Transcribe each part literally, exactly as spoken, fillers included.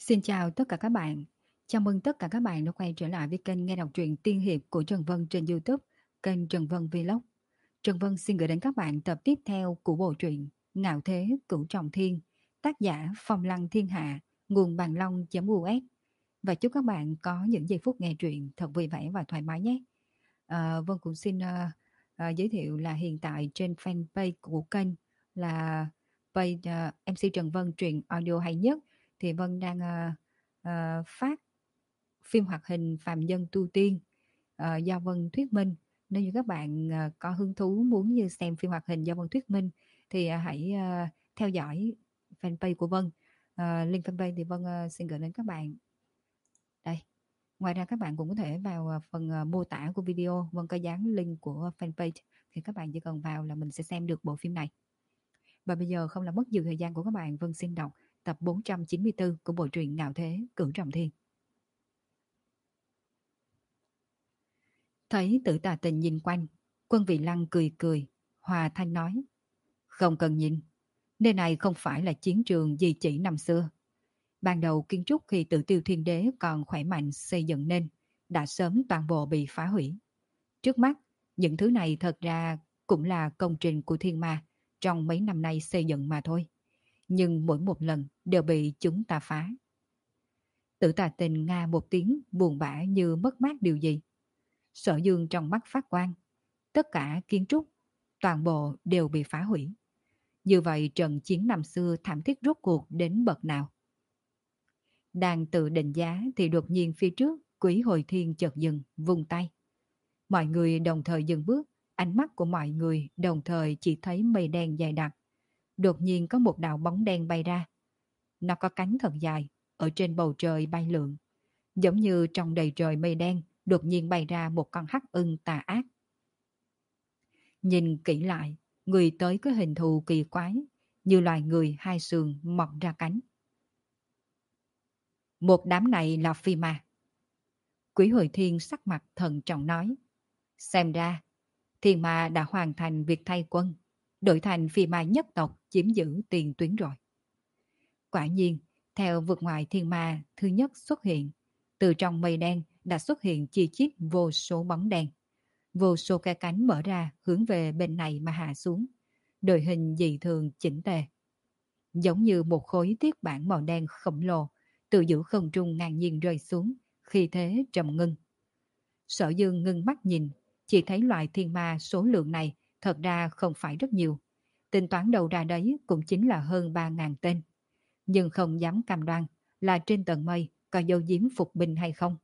Xin chào tất cả các bạn. Chào mừng tất cả các bạn đã quay trở lại với kênh nghe đọc truyện tiên hiệp của Trần Vân trên YouTube, kênh Trần Vân Vlog. Trần Vân xin gửi đến các bạn tập tiếp theo của bộ truyện Ngạo Thế Cửu Trọng Thiên, tác giả Phong Lăng Thiên Hạ, nguồn bàn long.us. Và chúc các bạn có những giây phút nghe truyện thật vui vẻ và thoải mái nhé. À, Vân cũng xin uh, uh, giới thiệu là hiện tại trên fanpage của kênh là page uh, em xê Trần Vân truyện audio hay nhất, thì Vân đang uh, uh, phát phim hoạt hình Phàm Nhân Tu Tiên uh, do Vân thuyết minh. Nếu như các bạn uh, có hứng thú muốn như xem phim hoạt hình do Vân thuyết minh thì uh, hãy uh, theo dõi fanpage của Vân. Uh, link fanpage thì Vân uh, xin gửi đến các bạn đây. Ngoài ra các bạn cũng có thể vào uh, phần uh, mô tả của video, Vân có dán link của fanpage, thì các bạn chỉ cần vào là mình sẽ xem được bộ phim này. Và bây giờ không làm mất nhiều thời gian của các bạn, Vân xin đọc tập bốn trăm chín mươi tư của bộ truyện Ngạo Thế Cửu Trọng Thiên. Thấy Tử Tà Tình nhìn quanh, Quân Vị Lăng cười cười, hòa thanh nói: Không cần nhìn, nơi này không phải là chiến trường di chỉ năm xưa. Ban đầu kiến trúc khi Tử Tiêu Thiên Đế còn khỏe mạnh xây dựng nên đã sớm toàn bộ bị phá hủy. Trước mắt, những thứ này thật ra cũng là công trình của Thiên Ma trong mấy năm nay xây dựng mà thôi. Nhưng mỗi một lần đều bị chúng ta phá. Tử Tà Tình nga một tiếng buồn bã như mất mát điều gì. Sở Dương trong mắt phát quang. Tất cả kiến trúc, toàn bộ đều bị phá hủy. Như vậy trận chiến năm xưa thảm thiết rốt cuộc đến bậc nào? Đang tự định giá thì đột nhiên phía trước Quý Hồi Thiên chợt dừng, vung tay. Mọi người đồng thời dừng bước, ánh mắt của mọi người đồng thời chỉ thấy mây đen dày đặc. Đột nhiên có một đạo bóng đen bay ra. Nó có cánh thật dài, ở trên bầu trời bay lượn. Giống như trong đầy trời mây đen, đột nhiên bay ra một con hắc ưng tà ác. Nhìn kỹ lại, người tới có hình thù kỳ quái, như loài người hai sườn mọc ra cánh. Một đám này là phi ma. Quý Hồi Thiên sắc mặt thận trọng nói. Xem ra, thiên ma đã hoàn thành việc thay quân, đổi thành phi ma nhất tộc chiếm giữ tiền tuyến rồi. Quả nhiên, theo vực ngoại thiên ma thứ nhất xuất hiện, từ trong mây đen đã xuất hiện chi chít vô số bóng đen. Vô số cái cánh mở ra hướng về bên này mà hạ xuống. Đội hình dị thường chỉnh tề. Giống như một khối thiết bản màu đen khổng lồ từ giữa không trung ngang nhiên rơi xuống, khi thế trầm ngưng. Sở Dương ngưng mắt nhìn, chỉ thấy loại thiên ma số lượng này thật ra không phải rất nhiều. Tính toán đầu ra đấy cũng chính là hơn ba ngàn tên. Nhưng không dám cam đoan là trên tầng mây có dấu giếm phục binh hay không.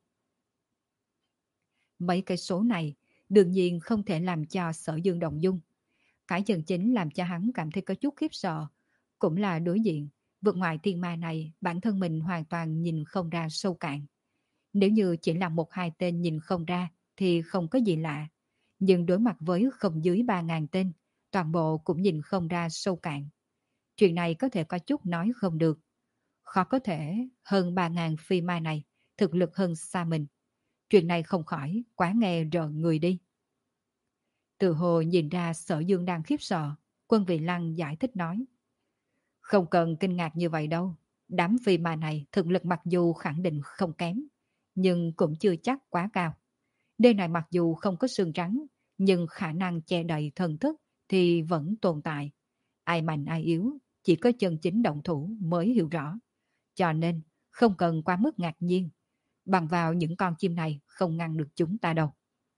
Mấy cái số này đương nhiên không thể làm cho Sở Dương động dung. Cái chân chính làm cho hắn cảm thấy có chút khiếp sợ cũng là đối diện vượt ngoài thiên ma này, bản thân mình hoàn toàn nhìn không ra sâu cạn. Nếu như chỉ là một hai tên nhìn không ra thì không có gì lạ. Nhưng đối mặt với không dưới ba ngàn tên, toàn bộ cũng nhìn không ra sâu cạn. Chuyện này có thể có chút nói không được. Khó có thể hơn ba ngàn phi ma này thực lực hơn xa mình. Chuyện này không khỏi quá nghe rợn người đi. Từ hồ nhìn ra Sở Dương đang khiếp sợ, Quân Vị Lăng giải thích nói. Không cần kinh ngạc như vậy đâu. Đám phi ma này thực lực mặc dù khẳng định không kém, nhưng cũng chưa chắc quá cao. Nơi này mặc dù không có xương trắng, nhưng khả năng che đậy thần thức thì vẫn tồn tại. Ai mạnh ai yếu, chỉ có chân chính động thủ mới hiểu rõ. Cho nên không cần quá mức ngạc nhiên. Bằng vào những con chim này không ngăn được chúng ta đâu.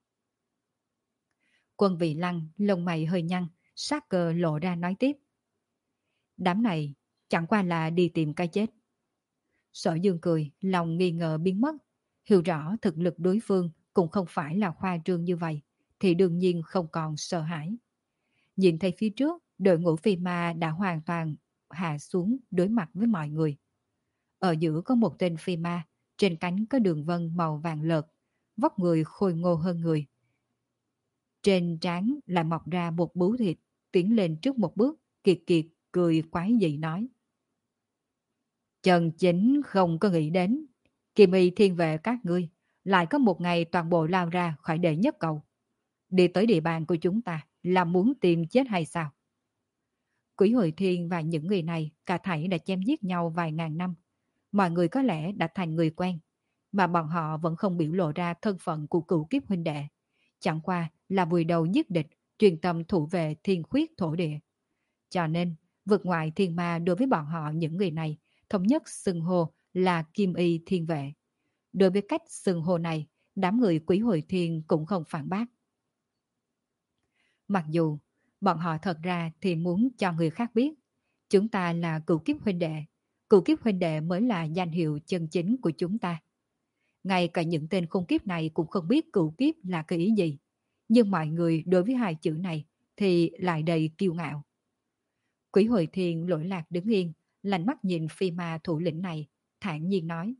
Quân Vị Lăng lông mày hơi nhăn, sát cơ lộ ra nói tiếp. Đám này chẳng qua là đi tìm cái chết. Sở Dương cười, lòng nghi ngờ biến mất. Hiểu rõ thực lực đối phương cũng không phải là khoa trương như vậy, thì đương nhiên không còn sợ hãi. Nhìn thấy phía trước, đội ngũ phi ma đã hoàn toàn hạ xuống đối mặt với mọi người. Ở giữa có một tên phi ma, trên cánh có đường vân màu vàng lợt, vóc người khôi ngô hơn người. Trên trán lại mọc ra một bú thịt, tiến lên trước một bước, kiệt kiệt cười quái dị nói. Trần Chính không có nghĩ đến, Kim Y thiên vệ các ngươi lại có một ngày toàn bộ lao ra khỏi đệ nhất cầu. Đi tới địa bàn của chúng ta là muốn tìm chết hay sao? Quỷ Hồi Thiên và những người này cả thảy đã chém giết nhau vài ngàn năm. Mọi người có lẽ đã thành người quen, mà bọn họ vẫn không biểu lộ ra thân phận của cựu kiếp huynh đệ. Chẳng qua là vùi đầu giết địch, truyền tâm thủ vệ thiên khuyết thổ địa. Cho nên, vượt ngoài thiên ma đối với bọn họ những người này, thống nhất xưng hô là Kim Y Thiên Vệ. Đối với cách xưng hô này, đám người Quý Hồi Thiên cũng không phản bác. Mặc dù bọn họ thật ra thì muốn cho người khác biết, chúng ta là cựu kiếp huynh đệ, cựu kiếp huynh đệ mới là danh hiệu chân chính của chúng ta. Ngay cả những tên khốn kiếp này cũng không biết cựu kiếp là cái ý gì, nhưng mọi người đối với hai chữ này thì lại đầy kiêu ngạo. Quý Hồi Thiên lỗi lạc đứng yên, lạnh mắt nhìn phi ma thủ lĩnh này, thản nhiên nói.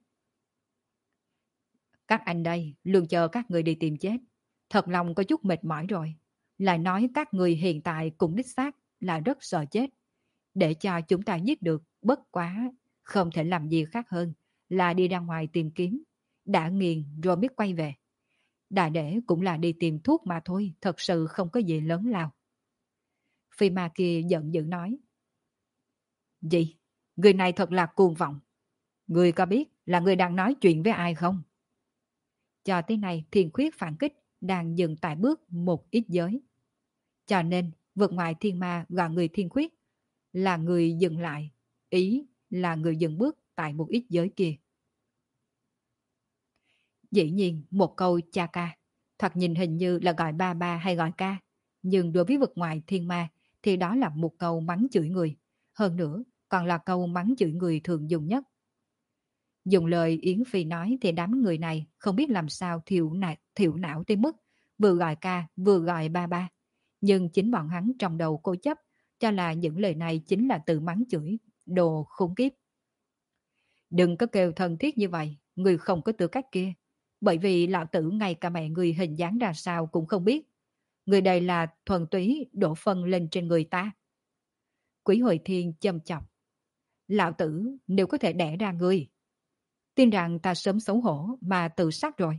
Các anh đây, luôn chờ các người đi tìm chết. Thật lòng có chút mệt mỏi rồi. Lại nói các người hiện tại cũng đích xác là rất sợ chết. Để cho chúng ta giết được, bất quá, không thể làm gì khác hơn là đi ra ngoài tìm kiếm. Đã nghiền rồi biết quay về. Đại để cũng là đi tìm thuốc mà thôi, thật sự không có gì lớn lao. Phi ma kia giận dữ nói. Gì? Người này thật là cuồng vọng. Người có biết là người đang nói chuyện với ai không? Cho tới nay Thiên Khuyết phản kích đang dừng tại bước một ít giới. Cho nên vượt ngoài thiên ma gọi người Thiên Khuyết là người dừng lại, ý là người dừng bước tại một ít giới kia. Dĩ nhiên một câu cha ca, thoạt nhìn hình như là gọi ba ba hay gọi ca, nhưng đối với vực ngoài thiên ma thì đó là một câu mắng chửi người, hơn nữa còn là câu mắng chửi người thường dùng nhất. Dùng lời Yến Phi nói thì đám người này không biết làm sao thiểu, nạ, thiểu não tới mức vừa gọi ca vừa gọi ba ba, nhưng chính bọn hắn trong đầu cố chấp cho là những lời này chính là tự mắng chửi, đồ khốn kiếp. Đừng có kêu thân thiết như vậy, người không có tư cách kia. Bởi vì lão tử ngay cả mẹ người hình dáng ra sao cũng không biết. Người đây là thuần túy đổ phân lên trên người ta. Quý Hồi Thiên châm chọc. Lão tử nếu có thể đẻ ra người, tin rằng ta sớm xấu hổ mà tự sát rồi.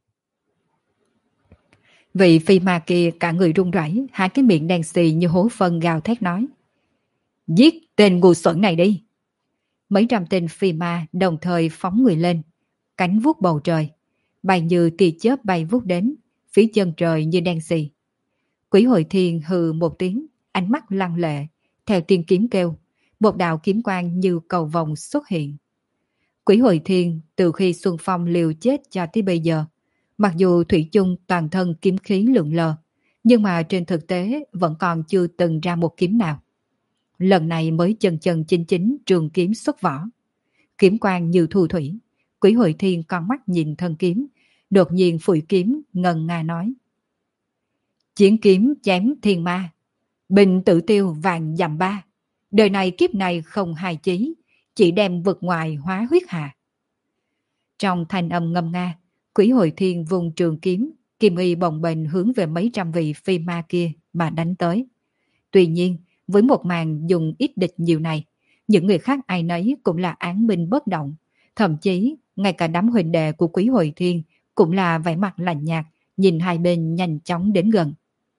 Vị phi ma kia cả người run rẩy, hai cái miệng đen xì như hố phân gào thét nói. Giết tên ngu xuẩn này đi. Mấy trăm tên phi ma đồng thời phóng người lên, cánh vuốt bầu trời, bay như tia chớp bay vút đến, phía chân trời như đen xì. Quý Hồi Thiên hừ một tiếng, ánh mắt lăng lệ, theo tiếng kiếm kêu, một đạo kiếm quang như cầu vồng xuất hiện. Quý Hồi Thiên từ khi Xuân Phong liều chết cho tới bây giờ, mặc dù thủy chung toàn thân kiếm khí lượn lờ, nhưng mà trên thực tế vẫn còn chưa từng ra một kiếm nào. Lần này mới chân chân chính chính trường kiếm xuất vỏ. Kiếm quang như thu thủy, Quý Hồi Thiên con mắt nhìn thân kiếm, đột nhiên phủi kiếm ngần nga nói. Chiến kiếm chém thiên ma, bình tự tiêu vàng dặm ba, đời này kiếp này không hài chí, chỉ đem vực ngoài hóa huyết hà. Trong thanh âm ngâm nga, Quý Hồi Thiên vùng trường kiếm, kim y bồng bềnh hướng về mấy trăm vị phi ma kia mà đánh tới. Tuy nhiên, với một màn dùng ít địch nhiều này, những người khác ai nấy cũng là án binh bất động, thậm chí ngay cả đám huynh đệ của Quý Hồi Thiên cũng là vẻ mặt lạnh nhạt, nhìn hai bên nhanh chóng đến gần.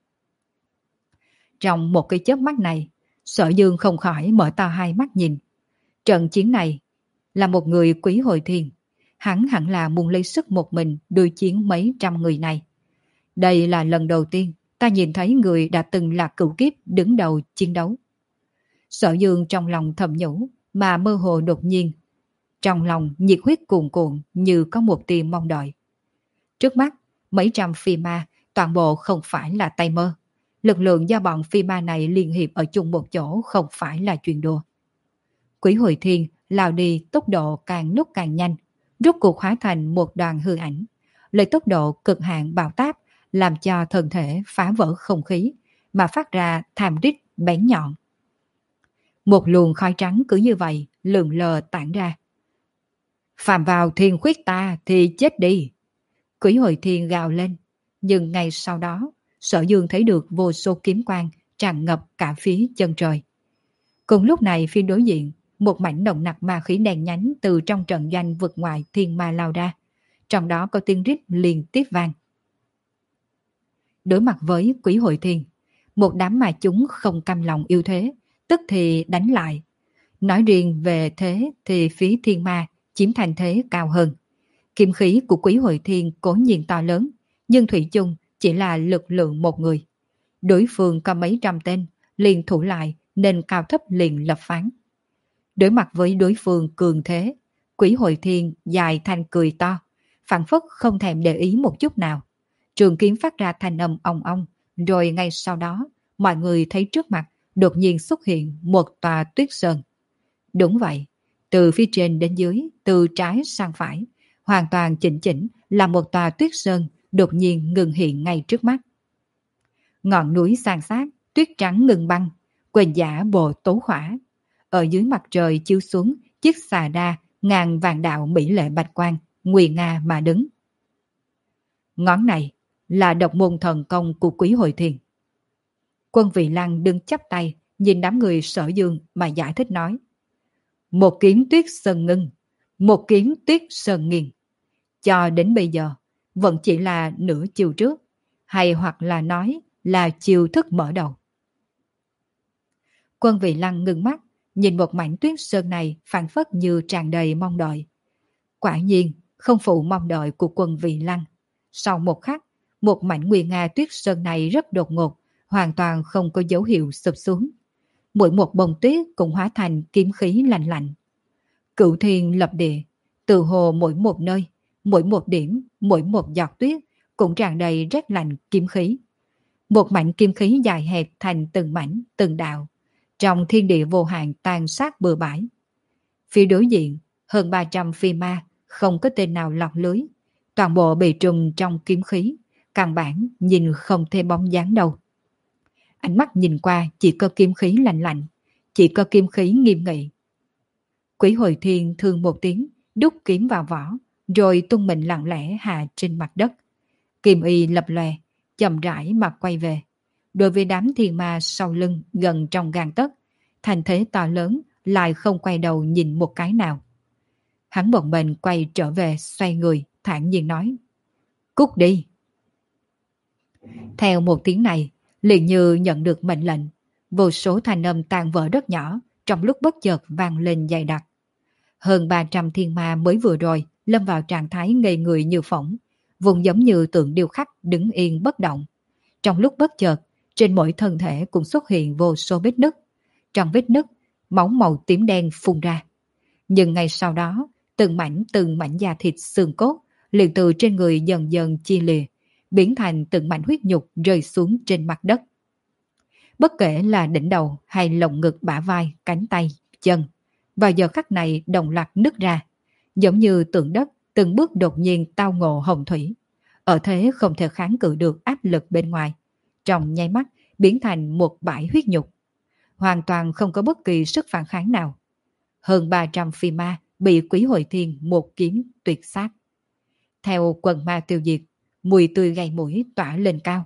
Trong một cái chớp mắt này, Sở Dương không khỏi mở to hai mắt nhìn. Trận chiến này là một người Quý Hồi Thiên, hắn hẳn là muốn lấy sức một mình đối chiến mấy trăm người này. Đây là lần đầu tiên ta nhìn thấy người đã từng là cửu kiếp đứng đầu chiến đấu. Sở Dương trong lòng thầm nhủ mà mơ hồ đột nhiên. Trong lòng nhiệt huyết cuồn cuộn như có một tia mong đợi. Trước mắt, mấy trăm phi ma toàn bộ không phải là tay mơ. Lực lượng do bọn phi ma này liên hiệp ở chung một chỗ không phải là chuyện đùa. Quý Hồi Thiên lao đi tốc độ càng lúc càng nhanh, rốt cuộc hóa thành một đoàn hư ảnh, lấy tốc độ cực hạn bạo táp làm cho thân thể phá vỡ không khí mà phát ra thảm rít bén nhọn. Một luồng khói trắng cứ như vậy lượn lờ tản ra. Phạm vào thiên khuyết ta thì chết đi. Quý Hồi Thiên gào lên, nhưng ngay sau đó Sở Dương thấy được vô số kiếm quang tràn ngập cả phía chân trời. Cùng lúc này phía đối diện, một mảnh nồng nặc ma khí đen nhánh từ trong trận doanh vực ngoại thiên ma lao ra, trong đó có tiếng rít liên tiếp vang. Đối mặt với Quý Hồi Thiên, một đám ma chúng không cam lòng yêu thế, tức thì đánh lại. Nói riêng về thế thì phía thiên ma chiếm thành thế cao hơn. Kiếm khí của Quý Hội Thiên cố nhiên to lớn, nhưng thủy chung chỉ là lực lượng một người. Đối phương có mấy trăm tên, liền thủ lại nên cao thấp liền lập phán. Đối mặt với đối phương cường thế, Quý Hội Thiên dài thanh cười to, phảng phất không thèm để ý một chút nào. Trường kiếm phát ra thanh âm ong ong, rồi ngay sau đó, mọi người thấy trước mặt đột nhiên xuất hiện một tòa tuyết sơn. Đúng vậy, từ phía trên đến dưới, từ trái sang phải, hoàn toàn chỉnh chỉnh là một tòa tuyết sơn đột nhiên ngừng hiện ngay trước mắt. Ngọn núi san sát, tuyết trắng ngừng băng, quỳnh giả bộ tố khỏa. Ở dưới mặt trời chiếu xuống, chiếc xà đa ngàn vàng đạo mỹ lệ bạch quang, nguy nga mà đứng. Ngón này là độc môn thần công của Quý Hội Thiên. Quân Vị Lăng đứng chắp tay, nhìn đám người Sở Dương mà giải thích nói. Một kiếm tuyết sơn ngưng, một kiếm tuyết sơn nghiền. Cho đến bây giờ, vẫn chỉ là nửa chiều trước, hay hoặc là nói là chiều thức mở đầu. Quân Vị Lăng ngưng mắt, nhìn một mảnh tuyết sơn này phảng phất như tràn đầy mong đợi. Quả nhiên, không phụ mong đợi của Quân Vị Lăng. Sau một khắc, một mảnh nguy nga tuyết sơn này rất đột ngột, hoàn toàn không có dấu hiệu sụp xuống. Mỗi một bông tuyết cũng hóa thành kiếm khí lạnh lạnh. Cửu thiên lập địa, từ hồ mỗi một nơi, mỗi một điểm, mỗi một giọt tuyết cũng tràn đầy rét lạnh kiếm khí. Một mảnh kiếm khí dài hẹp thành từng mảnh, từng đạo, trong thiên địa vô hạn tàn sát bừa bãi. Phía đối diện, hơn ba trăm phi ma, không có tên nào lọt lưới, toàn bộ bị trùm trong kiếm khí, căn bản nhìn không thấy bóng dáng đâu. Ánh mắt nhìn qua chỉ có kiếm khí lạnh lạnh, chỉ có kiếm khí nghiêm nghị. Quý Hội Thiên thương một tiếng, đúc kiếm vào vỏ, rồi tung mình lặng lẽ hạ trên mặt đất. Kim y lập lòe, chậm rãi mà quay về. Đối với đám thiên ma sau lưng gần trong gang tấc, thành thế to lớn lại không quay đầu nhìn một cái nào. Hắn bỗng mình quay trở về, xoay người, thản nhiên nói. Cút đi. Theo một tiếng này, liền như nhận được mệnh lệnh, vô số thanh âm tan vỡ rất nhỏ, trong lúc bất chợt vang lên dày đặc. Hơn ba trăm thiên ma mới vừa rồi lâm vào trạng thái ngây người như phỏng, vùng giống như tượng điêu khắc đứng yên bất động. Trong lúc bất chợt, trên mỗi thân thể cũng xuất hiện vô số vết nứt. Trong vết nứt, máu màu tím đen phun ra. Nhưng ngay sau đó, từng mảnh từng mảnh da thịt xương cốt liền từ trên người dần dần chia lìa, biến thành từng mảnh huyết nhục rơi xuống trên mặt đất. Bất kể là đỉnh đầu hay lồng ngực, bả vai, cánh tay, chân, vào giờ khắc này đồng loạt nứt ra, giống như tượng đất từng bước đột nhiên tao ngộ hồng thủy, ở thế không thể kháng cự được áp lực bên ngoài, trong nháy mắt biến thành một bãi huyết nhục, hoàn toàn không có bất kỳ sức phản kháng nào. Hơn ba trăm phi ma bị Quý Hội Thiên một kiếm tuyệt sát. Theo quần ma tiêu diệt, mùi tươi gây mũi tỏa lên cao.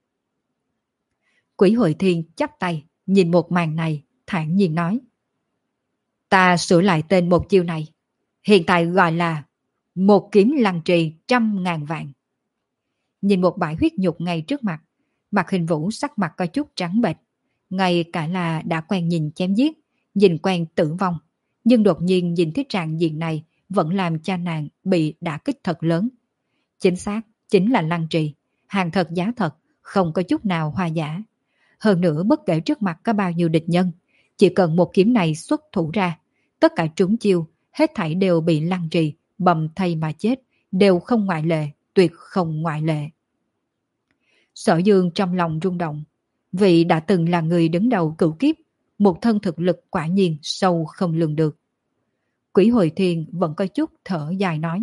Quý Hội Thiên chắp tay, nhìn một màn này, thản nhiên nói. Ta sửa lại tên một chiêu này, hiện tại gọi là một kiếm lăng trì trăm ngàn vạn. Nhìn một bãi huyết nhục ngay trước mặt, Mạc Hình Vũ sắc mặt có chút trắng bệch, ngay cả là đã quen nhìn chém giết, nhìn quen tử vong, nhưng đột nhiên nhìn thấy trạng diện này vẫn làm cho nàng bị đả kích thật lớn. Chính xác, chính là lăng trì, hàng thật giá thật, không có chút nào hoa giả. Hơn nữa bất kể trước mặt có bao nhiêu địch nhân, chỉ cần một kiếm này xuất thủ ra, tất cả trúng chiêu, hết thảy đều bị lăng trì, bầm thây mà chết, đều không ngoại lệ, tuyệt không ngoại lệ. Sở Dương trong lòng rung động, vì đã từng là người đứng đầu cửu kiếp, một thân thực lực quả nhiên sâu không lường được. Quý Hội Thiên vẫn có chút thở dài nói.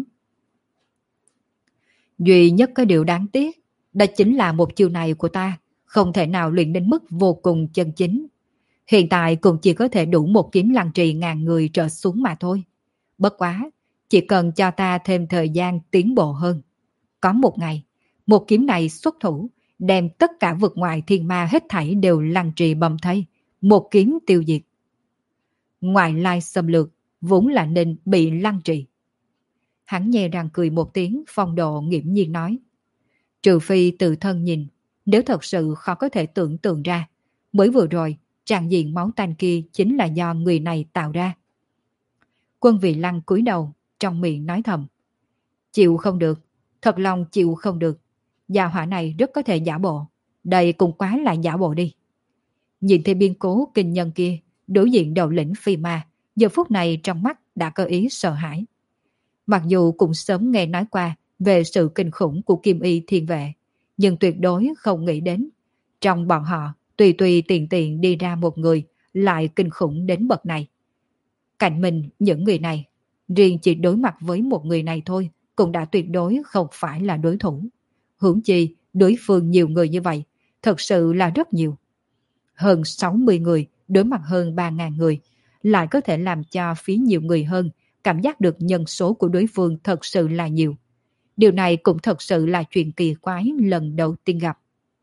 Duy nhất cái điều đáng tiếc, đó chính là một chiêu này của ta không thể nào luyện đến mức vô cùng chân chính. Hiện tại cũng chỉ có thể đủ một kiếm lăng trì ngàn người trở xuống mà thôi. Bất quá, chỉ cần cho ta thêm thời gian tiến bộ hơn. Có một ngày, một kiếm này xuất thủ, đem tất cả vực ngoài thiên ma hết thảy đều lăng trì bầm thây, một kiếm tiêu diệt. Ngoại lai xâm lược, vốn là nên bị lăng trì. Hắn nhè răng cười một tiếng, phong độ nghiễm nhiên nói. Trừ phi tự thân nhìn, nếu thật sự khó có thể tưởng tượng ra, mới vừa rồi, tràn diện máu tanh kia chính là do người này tạo ra. Quân Vị Lăng cúi đầu, trong miệng nói thầm. Chịu không được, thật lòng chịu không được. Gia hỏa này rất có thể giả bộ. Đây cũng quá là giả bộ đi. Nhìn thấy biến cố kinh nhân kia, đối diện đầu lĩnh phi ma, giờ phút này trong mắt đã có ý sợ hãi. Mặc dù cũng sớm nghe nói qua về sự kinh khủng của Kim Y Thiên Vệ, nhưng tuyệt đối không nghĩ đến. Trong bọn họ, tùy tùy tiện tiện đi ra một người lại kinh khủng đến bậc này. Cạnh mình những người này, riêng chỉ đối mặt với một người này thôi, cũng đã tuyệt đối không phải là đối thủ. Huống chi, đối phương nhiều người như vậy, thật sự là rất nhiều. Hơn sáu mươi người đối mặt hơn ba nghìn người, lại có thể làm cho phía nhiều người hơn cảm giác được nhân số của đối phương thật sự là nhiều. Điều này cũng thật sự là chuyện kỳ quái lần đầu tiên gặp.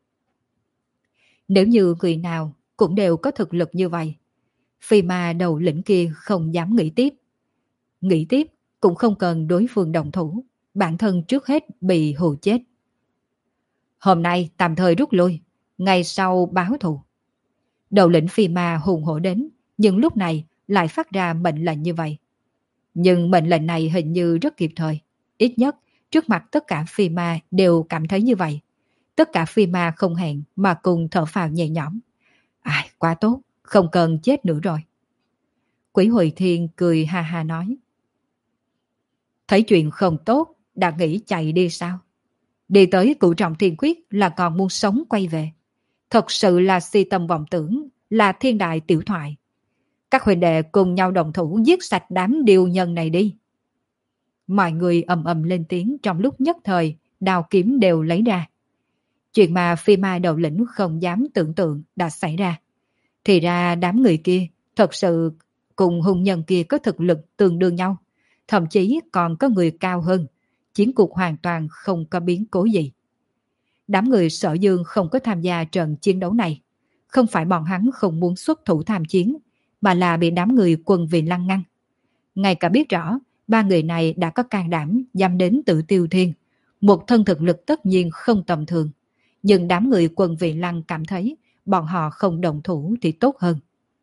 Nếu như người nào cũng đều có thực lực như vậy, phi ma đầu lĩnh kia không dám nghĩ tiếp. Nghĩ tiếp cũng không cần đối phương đồng thủ, bản thân trước hết bị hù chết. Hôm nay tạm thời rút lui, ngày sau báo thù. Đầu lĩnh phi ma hùng hổ đến, nhưng lúc này lại phát ra mệnh lệnh như vậy. Nhưng mệnh lệnh này hình như rất kịp thời. Ít nhất, trước mặt tất cả phi ma đều cảm thấy như vậy. Tất cả phi ma không hẹn mà cùng thở phào nhẹ nhõm. Ai, quá tốt, không cần chết nữa rồi. Quỷ Hồi Thiên cười ha ha nói. Thấy chuyện không tốt, đã nghĩ chạy đi sao? Đi tới Cửu Trọng Thiên Quyết là còn muốn sống quay về. Thật sự là si tâm vọng tưởng, là thiên đại tiểu thoại. Các huynh đệ cùng nhau đồng thủ giết sạch đám điều nhân này đi. Mọi người ầm ầm lên tiếng trong lúc nhất thời, đao kiếm đều lấy ra. Chuyện mà phi ma đầu lĩnh không dám tưởng tượng đã xảy ra. Thì ra đám người kia thật sự cùng hung nhân kia có thực lực tương đương nhau. Thậm chí còn có người cao hơn. Chiến cuộc hoàn toàn không có biến cố gì. Đám người Sở Dương không có tham gia trận chiến đấu này. Không phải bọn hắn không muốn xuất thủ tham chiến, mà là bị đám người Quân Vì Lăng ngăn. Ngay cả biết rõ, ba người này đã có can đảm dám đến Tử Tiêu Thiên. Một thân thực lực tất nhiên không tầm thường. Nhưng đám người Quân Vì Lăng cảm thấy bọn họ không đồng thủ thì tốt hơn.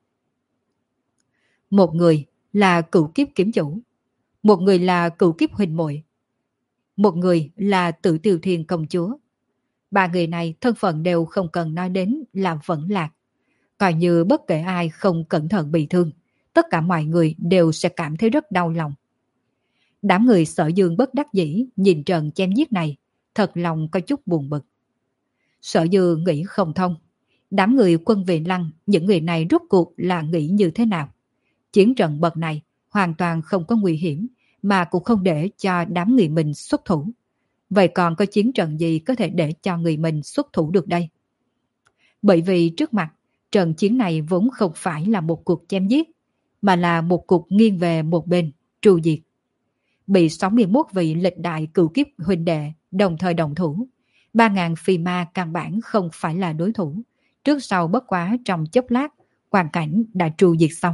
Một người là Cửu Kiếp Kiếm Chủ. Một người là Cửu Kiếp Huỳnh Muội. Một người là Tử Tiêu Thiên Công Chúa. Ba người này thân phận đều không cần nói đến là vẫn lạc. Coi như bất kể ai không cẩn thận bị thương, tất cả mọi người đều sẽ cảm thấy rất đau lòng. Đám người Sở Dương bất đắc dĩ nhìn trận chém giết này, thật lòng có chút buồn bực. Sở Dương nghĩ không thông. Đám người Quân Vì Lăng, những người này rốt cuộc là nghĩ như thế nào? Chiến trận bậc này hoàn toàn không có nguy hiểm, mà cũng không để cho đám người mình xuất thủ. Vậy còn có chiến trận gì có thể để cho người mình xuất thủ được đây? Bởi vì trước mặt, trận chiến này vốn không phải là một cuộc chém giết, mà là một cuộc nghiêng về một bên, tru diệt. Bị sáu mươi mốt vị lịch đại cửu kiếp huynh đệ đồng thời đồng thủ, ba ngàn phi ma căn bản không phải là đối thủ. Trước sau bất quá trong chốc lát, hoàn cảnh đã tru diệt xong.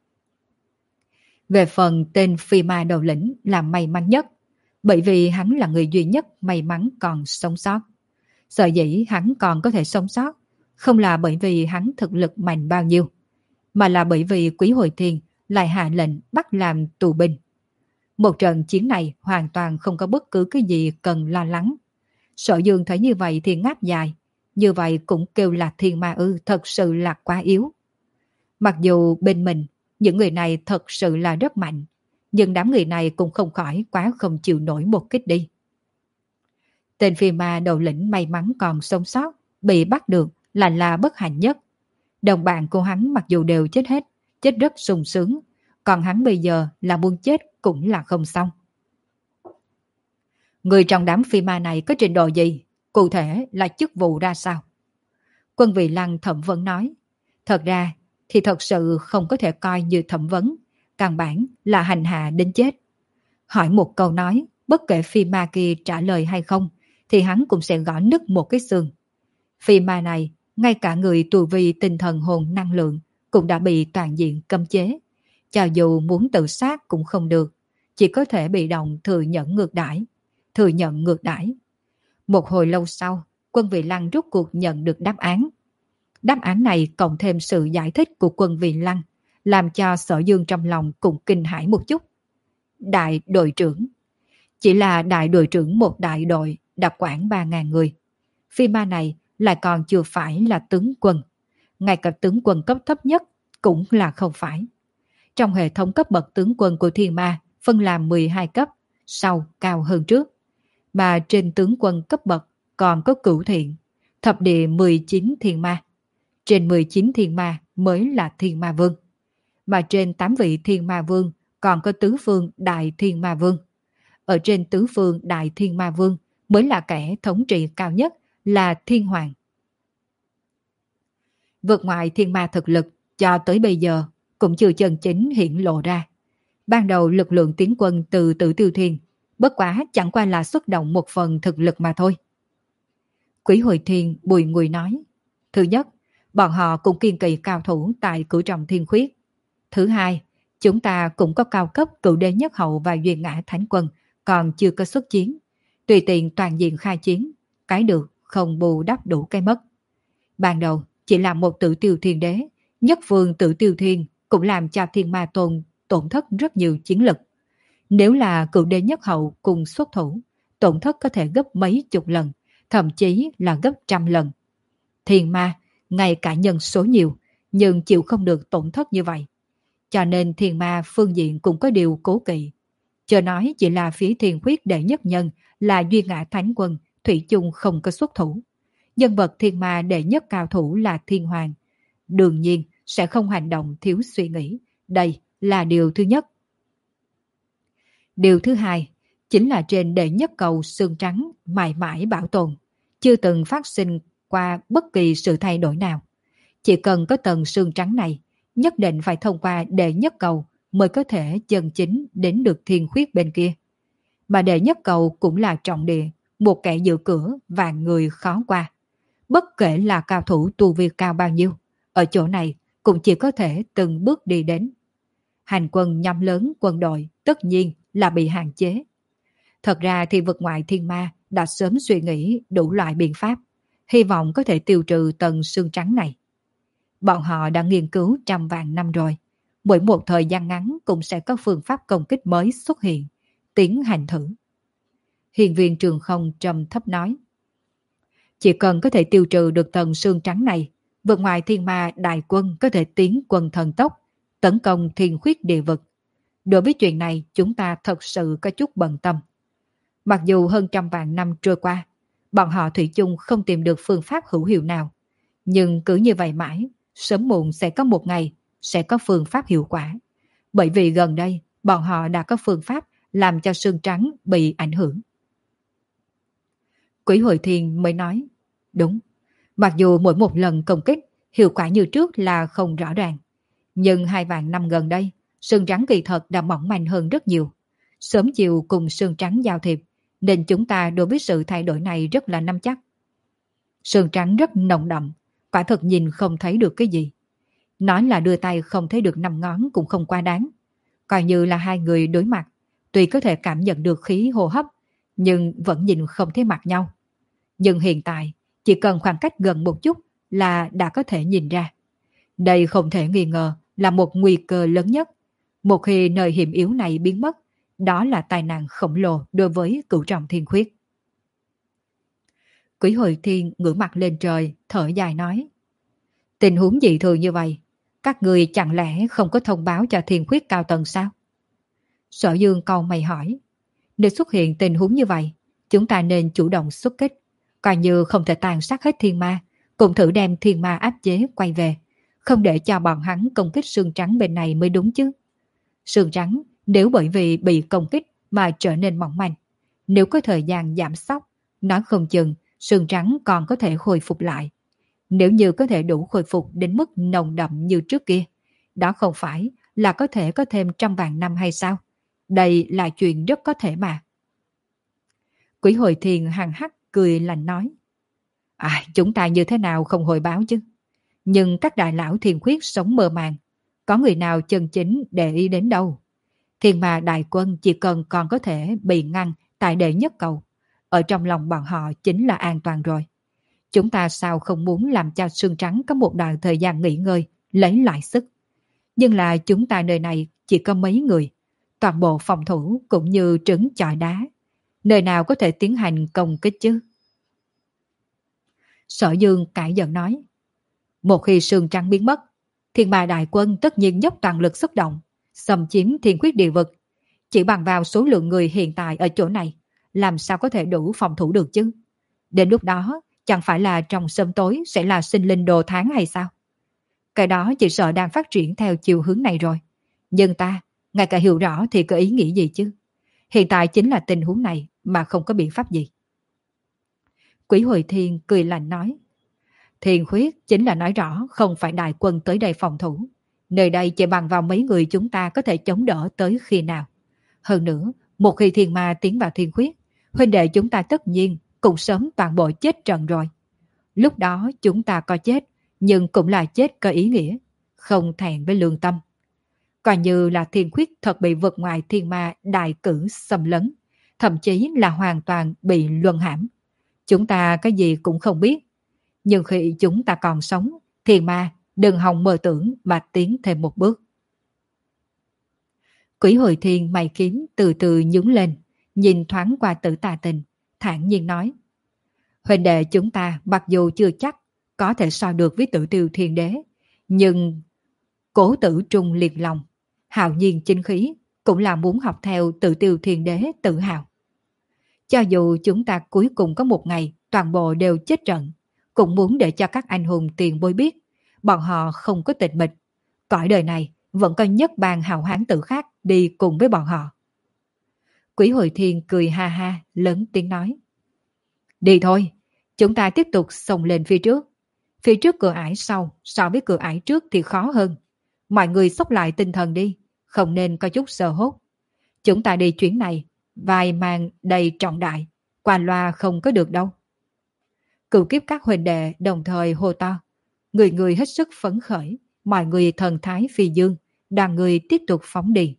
Về phần tên phi ma đầu lĩnh là may mắn nhất, bởi vì hắn là người duy nhất may mắn còn sống sót. Sở dĩ hắn còn có thể sống sót, không là bởi vì hắn thực lực mạnh bao nhiêu, mà là bởi vì Quý Hồi Thiên lại hạ lệnh bắt làm tù binh. Một trận chiến này hoàn toàn không có bất cứ cái gì cần lo lắng. Sở Dương thấy như vậy thì ngáp dài, như vậy cũng kêu là thiên ma ư, thật sự là quá yếu. Mặc dù bên mình, những người này thật sự là rất mạnh, nhưng đám người này cũng không khỏi quá không chịu nổi một kích đi. Tên phi ma đầu lĩnh may mắn còn sống sót, bị bắt được là là bất hạnh nhất. Đồng bạn của hắn mặc dù đều chết hết, chết rất sung sướng, còn hắn bây giờ là muốn chết cũng là không xong. Người trong đám phi ma này có trình độ gì? Cụ thể là chức vụ ra sao? Quân Vì Lăng thẩm vấn nói. Thật ra thì thật sự không có thể coi như thẩm vấn, căn bản là hành hạ đến chết. Hỏi một câu nói, bất kể phi ma kia trả lời hay không, thì hắn cũng sẽ gõ nứt một cái xương. Phi ma này, ngay cả người tù vi tinh thần hồn năng lượng cũng đã bị toàn diện cấm chế. Cho dù muốn tự sát cũng không được, chỉ có thể bị động thừa nhận ngược đãi. Thừa nhận ngược đãi. Một hồi lâu sau, Quân Vì Lăng rút cuộc nhận được đáp án. Đáp án này cộng thêm sự giải thích của Quân Vì Lăng, làm cho Sở Dương trong lòng cũng kinh hãi một chút. đại đội trưởng. Chỉ là đại đội trưởng một đại đội đã khoảng ba ngàn người. Phi ma này lại còn chưa phải là tướng quân. Ngay cả tướng quân cấp thấp nhất cũng là không phải. Trong hệ thống cấp bậc tướng quân của thiên ma phân làm mười hai cấp, sau cao hơn trước. Mà trên tướng quân cấp bậc còn có cửu thiện, thập địa mười chín thiên ma. Trên mười chín thiên ma mới là thiên ma vương. Mà trên tám vị thiên ma vương còn có tứ phương đại thiên ma vương. Ở trên tứ phương đại thiên ma vương mới là kẻ thống trị cao nhất là thiên hoàng. Vượt ngoài thiên ma thực lực cho tới bây giờ cũng chưa chân chính hiện lộ ra. Ban đầu lực lượng tiến quân từ Tử Tiêu Thiên bất quá chẳng qua là xuất động một phần thực lực mà thôi. Quỷ Hồi Thiên bùi ngùi nói, thứ nhất, bọn họ cũng kiên kỵ cao thủ tại cửu trọng thiên khuyết. Thứ hai, chúng ta cũng có cao cấp cửu đế nhất hậu và duyên ngã thánh quân còn chưa có xuất chiến. Tùy tiện toàn diện khai chiến, cái được không bù đắp đủ cái mất. Ban đầu chỉ là một Tử Tiêu Thiên đế, nhất vương Tử Tiêu Thiên cũng làm cho thiên ma tôn tổn thất rất nhiều chiến lực. Nếu là cửu đế nhất hậu cùng xuất thủ, tổn thất có thể gấp mấy chục lần, thậm chí là gấp trăm lần. Thiên ma, ngay cả nhân số nhiều, nhưng chịu không được tổn thất như vậy. Cho nên thiên ma phương diện cũng có điều cố kỵ. Chờ nói chỉ là phía thiên khuyết đệ nhất nhân là duy ngã thánh quân, thủy chung không có xuất thủ. Nhân vật thiên ma đệ nhất cao thủ là thiên hoàng. Đương nhiên sẽ không hành động thiếu suy nghĩ. Đây là điều thứ nhất. Điều thứ hai, chính là trên đệ nhất cầu xương trắng mãi mãi bảo tồn, chưa từng phát sinh qua bất kỳ sự thay đổi nào. Chỉ cần có tầng xương trắng này, nhất định phải thông qua đệ nhất cầu mới có thể chân chính đến được thiên khuyết bên kia. Mà đệ nhất cầu cũng là trọng địa, một kẻ giữ cửa và người khó qua. Bất kể là cao thủ tu vi cao bao nhiêu, ở chỗ này cũng chỉ có thể từng bước đi đến. Hành quân nhắm lớn quân đội tất nhiên là bị hạn chế. Thật ra thì vực ngoại thiên ma đã sớm suy nghĩ đủ loại biện pháp, hy vọng có thể tiêu trừ tầng xương trắng này. Bọn họ đã nghiên cứu trăm vạn năm rồi, mỗi một thời gian ngắn cũng sẽ có phương pháp công kích mới xuất hiện, tiến hành thử. Hiền viên Trường Không trầm thấp nói, chỉ cần có thể tiêu trừ được tầng xương trắng này, vượt ngoài thiên ma đại quân có thể tiến quân thần tốc, tấn công thiên khuyết địa vực. Đối với chuyện này chúng ta thật sự có chút bận tâm. Mặc dù hơn trăm vạn năm trôi qua, bọn họ thủy chung không tìm được phương pháp hữu hiệu nào. Nhưng cứ như vậy mãi, sớm muộn sẽ có một ngày, sẽ có phương pháp hiệu quả. Bởi vì gần đây, bọn họ đã có phương pháp làm cho xương trắng bị ảnh hưởng. Quỷ Hồi Thiên mới nói, đúng, mặc dù mỗi một lần công kích, hiệu quả như trước là không rõ ràng. Nhưng hai vạn năm gần đây, xương trắng kỳ thật đã mỏng manh hơn rất nhiều. Sớm chiều cùng xương trắng giao thiệp, nên chúng ta đối với sự thay đổi này rất là nắm chắc. Xương trắng rất nồng đậm, quả thật nhìn không thấy được cái gì. Nói là đưa tay không thấy được năm ngón cũng không quá đáng. Coi như là hai người đối mặt, tuy có thể cảm nhận được khí hô hấp, nhưng vẫn nhìn không thấy mặt nhau. Nhưng hiện tại, chỉ cần khoảng cách gần một chút là đã có thể nhìn ra. Đây không thể nghi ngờ là một nguy cơ lớn nhất. Một khi nơi hiểm yếu này biến mất, đó là tai nạn khổng lồ đối với cửu trọng thiên khuyết. Quỷ Hồi Thiên ngửa mặt lên trời, thở dài nói, tình huống dị thường như vậy, các người chẳng lẽ không có thông báo cho thiên khuyết cao tầng sao? Sở Dương cau mày hỏi, nếu xuất hiện tình huống như vậy, chúng ta nên chủ động xuất kích, coi như không thể tàn sát hết thiên ma, cùng thử đem thiên ma áp chế quay về, không để cho bọn hắn công kích xương trắng bên này mới đúng chứ. Xương trắng nếu bởi vì bị công kích mà trở nên mỏng manh, nếu có thời gian giảm sóc, nói không chừng xương trắng còn có thể khôi phục lại. Nếu như có thể đủ khôi phục đến mức nồng đậm như trước kia, đó không phải là có thể có thêm trăm vạn năm hay sao? Đây là chuyện rất có thể mà. Quỷ Hồi Thiên hằng hắc cười lạnh nói, à, chúng ta như thế nào không hồi báo chứ? Nhưng các đại lão thiên khuyết sống mơ màng, có người nào chân chính để ý đến đâu. Thiên ma đại quân chỉ cần còn có thể bị ngăn tại đệ nhất cầu, ở trong lòng bọn họ chính là an toàn rồi. Chúng ta sao không muốn làm cho xương trắng có một đoạn thời gian nghỉ ngơi, lấy lại sức. Nhưng là chúng ta nơi này chỉ có mấy người, toàn bộ phòng thủ cũng như trứng chọi đá. Nơi nào có thể tiến hành công kích chứ? Sở Dương cãi giận nói. Một khi sương trắng biến mất, thiên ma đại quân tất nhiên dốc toàn lực xuất động, xâm chiếm thiên khuyết địa vực. Chỉ bằng vào số lượng người hiện tại ở chỗ này, làm sao có thể đủ phòng thủ được chứ? Đến lúc đó, chẳng phải là trong sớm tối sẽ là sinh linh đồ tháng hay sao? Cái đó chỉ sợ đang phát triển theo chiều hướng này rồi. Nhưng ta, ngay cả hiểu rõ thì có ý nghĩ gì chứ? Hiện tại chính là tình huống này mà không có biện pháp gì. Quỷ Hồi Thiên cười lạnh nói. Thiên khuyết chính là nói rõ không phải đại quân tới đây phòng thủ. Nơi đây chỉ bằng vào mấy người chúng ta có thể chống đỡ tới khi nào. Hơn nữa, một khi thiên ma tiến vào thiên khuyết, huynh đệ chúng ta tất nhiên cũng sớm toàn bộ chết trận rồi. Lúc đó chúng ta có chết, nhưng cũng là chết có ý nghĩa, không thẹn với lương tâm. Coi như là thiên khuyết thật bị vượt ngoài thiên ma đại cử xâm lấn, thậm chí là hoàn toàn bị luân hãm. Chúng ta cái gì cũng không biết. Nhưng khi chúng ta còn sống, thiên ma đừng hòng mơ tưởng mà tiến thêm một bước. Quỷ Hồi Thiên mày kiếm từ từ nhướng lên, nhìn thoáng qua Tử Tà Tình, thản nhiên nói. Huynh đệ chúng ta mặc dù chưa chắc có thể so được với Tử Tiêu Thiên Đế, nhưng cố tử trung liệt lòng, hào nhiên chính khí, cũng là muốn học theo Tử Tiêu Thiên Đế tự hào. Cho dù chúng ta cuối cùng có một ngày toàn bộ đều chết trận, cũng muốn để cho các anh hùng tiền bối biết, bọn họ không có tịch mịch. Cõi đời này vẫn có nhất bàn hào hán tử khác đi cùng với bọn họ. Quỷ Hồi Thiên cười ha ha, lớn tiếng nói. Đi thôi, chúng ta tiếp tục xông lên phía trước. Phía trước cửa ải sau, so với cửa ải trước thì khó hơn. Mọi người xốc lại tinh thần đi, không nên có chút sơ hốt. Chúng ta đi chuyến này, vai mang đầy trọng đại, qua loa không có được đâu. Cửu kiếp các huynh đệ đồng thời hô to. Người người hết sức phấn khởi, mọi người thần thái phi dương, đoàn người tiếp tục phóng đi.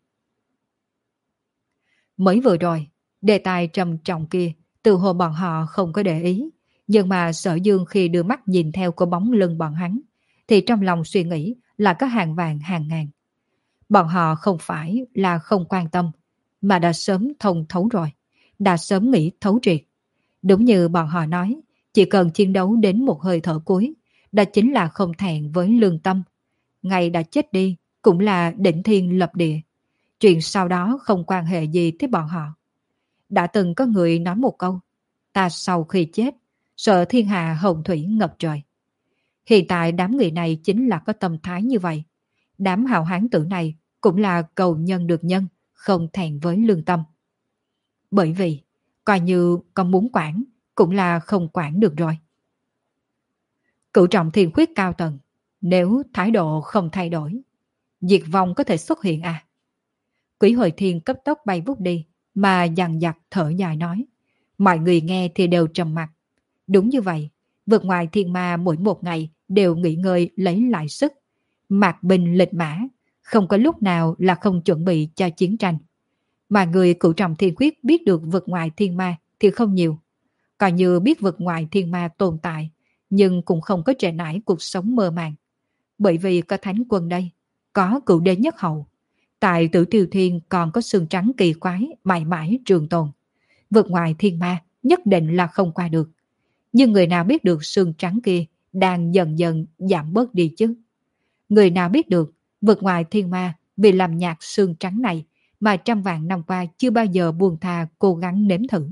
Mới vừa rồi, đề tài trầm trọng kia, từ hồ bọn họ không có để ý, nhưng mà Sở Dương khi đưa mắt nhìn theo cái bóng lưng bọn hắn, thì trong lòng suy nghĩ là có hàng vàng hàng ngàn. Bọn họ không phải là không quan tâm, mà đã sớm thông thấu rồi, đã sớm nghĩ thấu triệt. Đúng như bọn họ nói, chỉ cần chiến đấu đến một hơi thở cuối, đó chính là không thẹn với lương tâm. Ngày đã chết đi, cũng là đỉnh thiên lập địa. Chuyện sau đó không quan hệ gì tới bọn họ. Đã từng có người nói một câu, ta sau khi chết, sợ thiên hạ hồng thủy ngập trời. Hiện tại đám người này chính là có tâm thái như vậy. Đám hào hán tử này cũng là cầu nhân được nhân, không thẹn với lương tâm. Bởi vì, coi như con muốn quản, cũng là không quản được rồi. Cửu trọng thiên khuyết cao tầng, nếu thái độ không thay đổi, diệt vong có thể xuất hiện à? Quỷ Hồi Thiên cấp tốc bay vút đi, mà dằn dặt thở dài nói. Mọi người nghe thì đều trầm mặc. Đúng như vậy, vượt ngoài thiên ma mỗi một ngày đều nghỉ ngơi lấy lại sức. Mạc binh lịch mã, không có lúc nào là không chuẩn bị cho chiến tranh. Mà người cửu trọng thiên khuyết biết được vượt ngoài thiên ma thì không nhiều. Coi như biết vượt ngoài thiên ma tồn tại, nhưng cũng không có trễ nải cuộc sống mơ màng. Bởi vì có thánh quân đây, có cửu đế nhất hậu. Tại Tử Tiêu Thiên còn có xương trắng kỳ quái mãi mãi trường tồn. Vượt ngoài thiên ma nhất định là không qua được. Nhưng người nào biết được xương trắng kia đang dần dần giảm bớt đi chứ? Người nào biết được vượt ngoài thiên ma vì làm nhạt xương trắng này mà trăm vạn năm qua chưa bao giờ buông tha cố gắng nếm thử.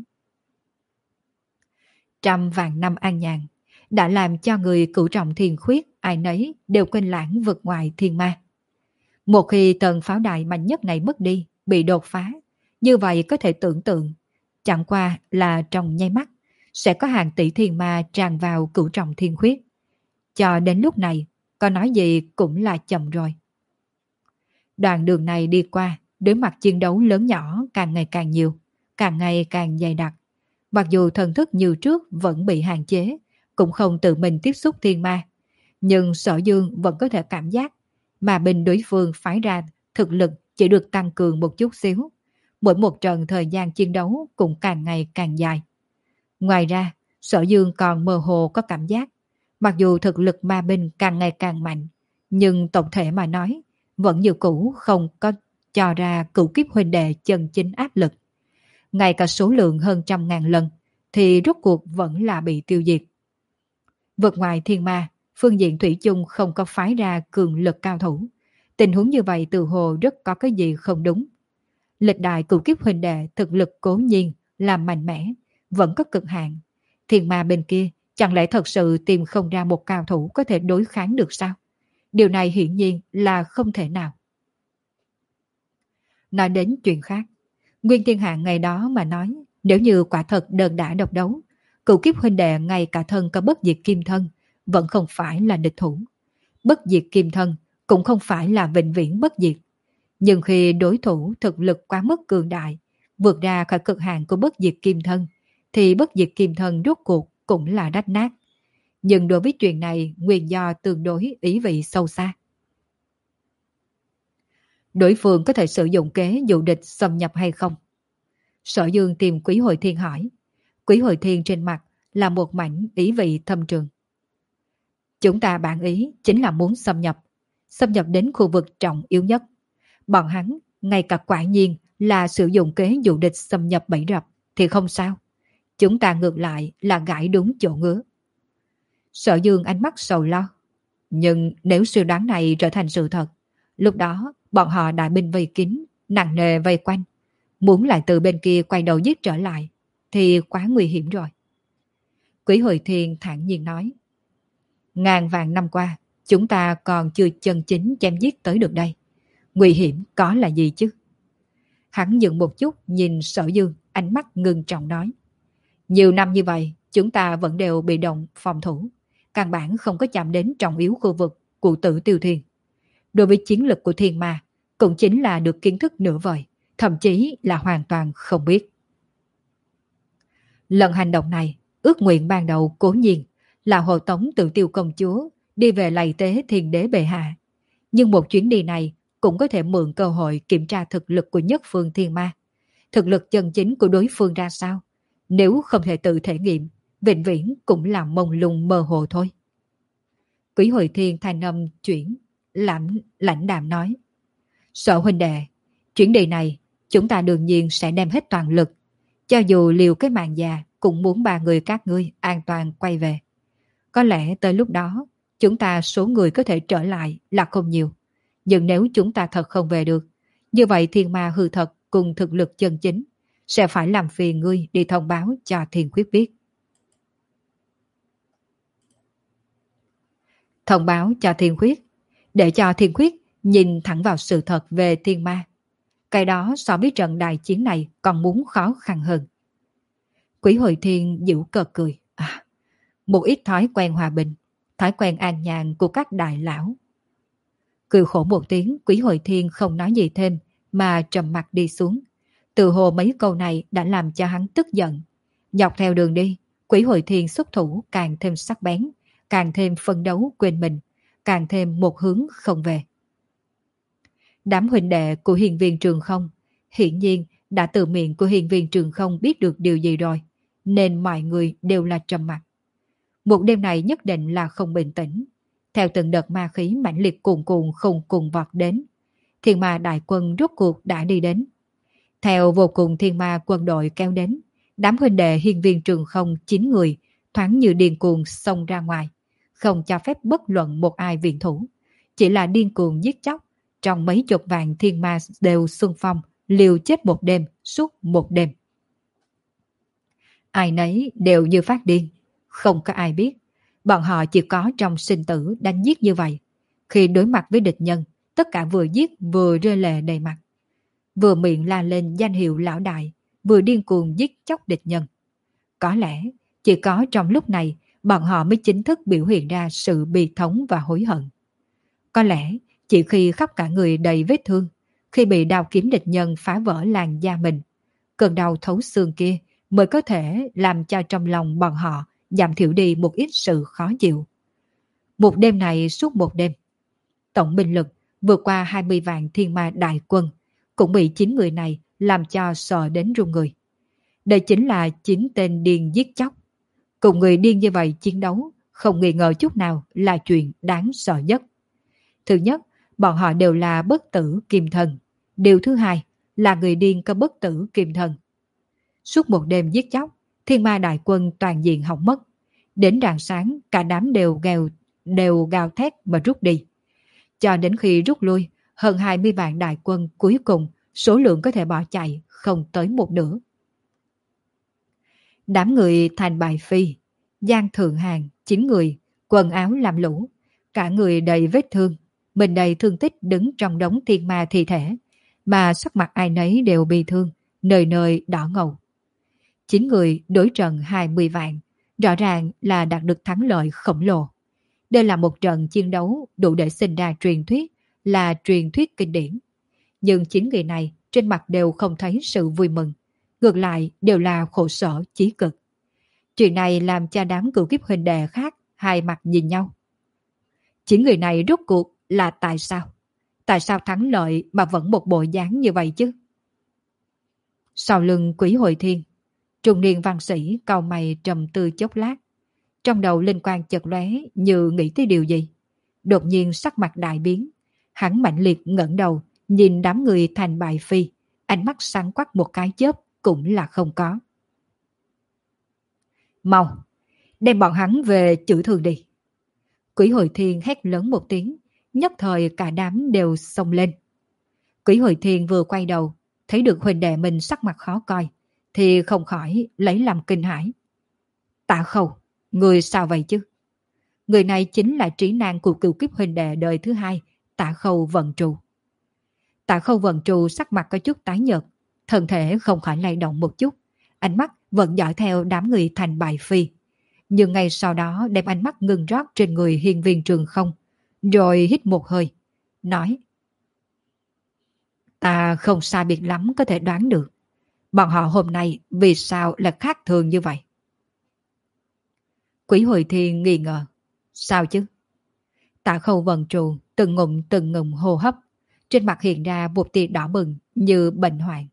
Trăm vạn năm an nhàn đã làm cho người cửu trọng thiên khuyết ai nấy đều quên lãng vượt ngoài thiên ma. Một khi tần pháo đài mạnh nhất này mất đi, bị đột phá, như vậy có thể tưởng tượng, chẳng qua là trong nháy mắt, sẽ có hàng tỷ thiên ma tràn vào cửu trọng thiên khuyết. Cho đến lúc này, có nói gì cũng là chậm rồi. Đoạn đường này đi qua, đối mặt chiến đấu lớn nhỏ càng ngày càng nhiều, càng ngày càng dày đặc. Mặc dù thần thức như trước vẫn bị hạn chế, cũng không tự mình tiếp xúc thiên ma, nhưng Sở Dương vẫn có thể cảm giác mà binh đối phương phái ra thực lực chỉ được tăng cường một chút xíu. Mỗi một trận thời gian chiến đấu cũng càng ngày càng dài. Ngoài ra, Sở Dương còn mơ hồ có cảm giác, mặc dù thực lực ma binh càng ngày càng mạnh, nhưng tổng thể mà nói, vẫn như cũ không có cho ra cửu kiếp huynh đệ chân chính áp lực. Ngay cả số lượng hơn trăm ngàn lần thì rốt cuộc vẫn là bị tiêu diệt. Vượt ngoài thiên ma, phương diện thủy chung không có phái ra cường lực cao thủ. Tình huống như vậy tự hồ rất có cái gì không đúng. Lịch đại cửu kiếp huynh đệ thực lực cố nhiên là mạnh mẽ, vẫn có cực hạn. Thiên ma bên kia chẳng lẽ thật sự tìm không ra một cao thủ có thể đối kháng được sao? Điều này hiển nhiên là không thể nào. Nói đến chuyện khác, Nguyên Thiên Hạ ngày đó mà nói, nếu như quả thật đơn đả độc đấu, cửu kiếp huynh đệ ngay cả thân có bất diệt kim thân, vẫn không phải là địch thủ. Bất diệt kim thân cũng không phải là vĩnh viễn bất diệt. Nhưng khi đối thủ thực lực quá mức cường đại, vượt ra khỏi cực hạn của bất diệt kim thân, thì bất diệt kim thân rốt cuộc cũng là rách nát. Nhưng đối với chuyện này, nguyên do tương đối ý vị sâu xa. Đối phương có thể sử dụng kế dụ địch xâm nhập hay không? Sở Dương tìm Quý Hội Thiên hỏi. Quý Hội Thiên trên mặt là một mảnh ý vị thâm trường. Chúng ta bản ý chính là muốn xâm nhập, xâm nhập đến khu vực trọng yếu nhất. Bọn hắn, ngay cả quả nhiên là sử dụng kế dụ địch xâm nhập bẫy rập thì không sao. Chúng ta ngược lại là gãi đúng chỗ ngứa. Sở Dương ánh mắt sầu lo. Nhưng nếu suy đoán này trở thành sự thật, lúc đó bọn họ đại binh vây kín, nặng nề vây quanh. Muốn lại từ bên kia quay đầu giết trở lại thì quá nguy hiểm rồi. Quý Hội Thiên thản nhiên nói. Ngàn vạn năm qua, chúng ta còn chưa chân chính chém giết tới được đây. Nguy hiểm có là gì chứ? Hắn dừng một chút nhìn Sở Dương, ánh mắt ngưng trọng nói. Nhiều năm như vậy, chúng ta vẫn đều bị động phòng thủ. Căn bản không có chạm đến trọng yếu khu vực của Tử Tiêu Thiên. Đối với chiến lực của thiên ma, cũng chính là được kiến thức nửa vời, thậm chí là hoàn toàn không biết. Lần hành động này, ước nguyện ban đầu cố nhiên là hộ tống Tử Tiêu công chúa đi về lạy tế thiên đế bệ hạ. Nhưng một chuyến đi này cũng có thể mượn cơ hội kiểm tra thực lực của nhất phương thiên ma. Thực lực chân chính của đối phương ra sao? Nếu không thể tự thể nghiệm, vĩnh viễn cũng là mông lung mơ hồ thôi. Quý Hội Thiên thanh âm chuyển, lãnh, lãnh đạm nói. Sở huynh đệ, chuyến đi này chúng ta đương nhiên sẽ đem hết toàn lực. Cho dù liều cái mạng già cũng muốn ba người các ngươi an toàn quay về. Có lẽ tới lúc đó chúng ta số người có thể trở lại là không nhiều. Nhưng nếu chúng ta thật không về được, như vậy thiên ma hư thật cùng thực lực chân chính sẽ phải làm phiền ngươi đi thông báo cho Thiên Khuyết biết. Thông báo cho Thiên Khuyết, để cho Thiên Khuyết nhìn thẳng vào sự thật về thiên ma. Cái đó so với trận đại chiến này còn muốn khó khăn hơn. Quý Hội Thiên giễu cợt cười. À, một ít thói quen hòa bình, thói quen an nhàn của các đại lão. Cười khổ một tiếng, Quý Hội Thiên không nói gì thêm mà trầm mặt đi xuống. Từ hồ mấy câu này đã làm cho hắn tức giận. Dọc theo đường đi, Quý Hội Thiên xuất thủ càng thêm sắc bén, càng thêm phân đấu quên mình, càng thêm một hướng không về. Đám huynh đệ của Hiền Viên Trường Không hiển nhiên đã từ miệng của Hiền Viên Trường Không biết được điều gì rồi, nên mọi người đều là trầm mặc. Một đêm này nhất định là không bình tĩnh. Theo từng đợt ma khí mãnh liệt cuồn cuộn không cùng vọt đến, thiên ma đại quân rốt cuộc đã đi đến. Theo vô cùng thiên ma quân đội kéo đến, đám huynh đệ Hiên Viên Trường Không chín người thoáng như điên cuồng xông ra ngoài, không cho phép bất luận một ai viện thủ, chỉ là điên cuồng giết chóc. Trong mấy chục vạn thiên ma đều xung phong, liều chết một đêm, suốt một đêm. Ai nấy đều như phát điên, không có ai biết. Bọn họ chỉ có trong sinh tử đánh giết như vậy. Khi đối mặt với địch nhân, tất cả vừa giết vừa rơi lệ đầy mặt. Vừa miệng la lên danh hiệu lão đại, vừa điên cuồng giết chóc địch nhân. Có lẽ chỉ có trong lúc này bọn họ mới chính thức biểu hiện ra sự bi thống và hối hận. Có lẽ chỉ khi khắp cả người đầy vết thương, khi bị đao kiếm địch nhân phá vỡ làn da mình, cơn đau thấu xương kia mới có thể làm cho trong lòng bọn họ giảm thiểu đi một ít sự khó chịu. Một đêm này suốt một đêm, tổng binh lực vượt qua hai mươi vạn thiên ma đại quân cũng bị chín người này làm cho sợ đến run người. Đây chính là chín tên điên giết chóc. Cùng người điên như vậy chiến đấu, không nghi ngờ chút nào là chuyện đáng sợ nhất. Thứ nhất, bọn họ đều là bất tử kim thân. Điều thứ hai là người điên có bất tử kim thân. Suốt một đêm giết chóc, thiên ma đại quân toàn diện hỏng mất. Đến rạng sáng, cả đám đều gào, đều gào thét mà rút đi. Cho đến khi rút lui, hơn hai mươi vạn đại quân cuối cùng, số lượng có thể bỏ chạy không tới một nửa. Đám người thành bài phi, Giang Thượng Hàng, chín người, quần áo làm lũ, cả người đầy vết thương, mình đầy thương tích đứng trong đống thiên ma thi thể, mà sắc mặt ai nấy đều bị thương, nơi nơi đỏ ngầu. Chín người đối trận hai mươi vạn, rõ ràng là đạt được thắng lợi khổng lồ. Đây là một trận chiến đấu đủ để sinh ra truyền thuyết, là truyền thuyết kinh điển. Nhưng chín người này trên mặt đều không thấy sự vui mừng, ngược lại đều là khổ sở chí cực. Chuyện này làm cho đám cựu kiếp huynh đệ khác hai mặt nhìn nhau. Chín người này rốt cuộc là tại sao? Tại sao thắng lợi mà vẫn một bộ dáng như vậy chứ? Sau lưng Quỷ Hội Thiên, trung niên văn sĩ cau mày trầm tư chốc lát. Trong đầu linh quang chợt lóe như nghĩ tới điều gì. Đột nhiên sắc mặt đại biến. Hắn mạnh liệt ngẩng đầu, nhìn đám người thành bài phi, ánh mắt sáng quắc một cái chớp cũng là không có. Mau, đem bọn hắn về chữ thường đi. Quỷ Hội Thiên hét lớn một tiếng, nhất thời cả đám đều xông lên. Quỷ Hội Thiên vừa quay đầu, thấy được huynh đệ mình sắc mặt khó coi, thì không khỏi lấy làm kinh hãi. Tạ Khâu, người sao vậy chứ? Người này chính là trí nan của cựu kiếp huynh đệ đời thứ hai, Tạ Khâu Vận Trù. Tạ Khâu Vận Trù sắc mặt có chút tái nhợt, thân thể không khỏi lay động một chút, ánh mắt vẫn dõi theo đám người thành bài phi. Nhưng ngay sau đó đem ánh mắt ngưng rót trên người Hiên Viên Trường Không, rồi hít một hơi, nói: Ta không sai biệt lắm có thể đoán được, bọn họ hôm nay vì sao là khác thường như vậy. Quỷ Hội Thiên nghi ngờ: Sao chứ? Tạ Khâu Vận Trù từng ngụm từng ngụm hô hấp, trên mặt hiện ra một tia đỏ bừng như bệnh hoạn.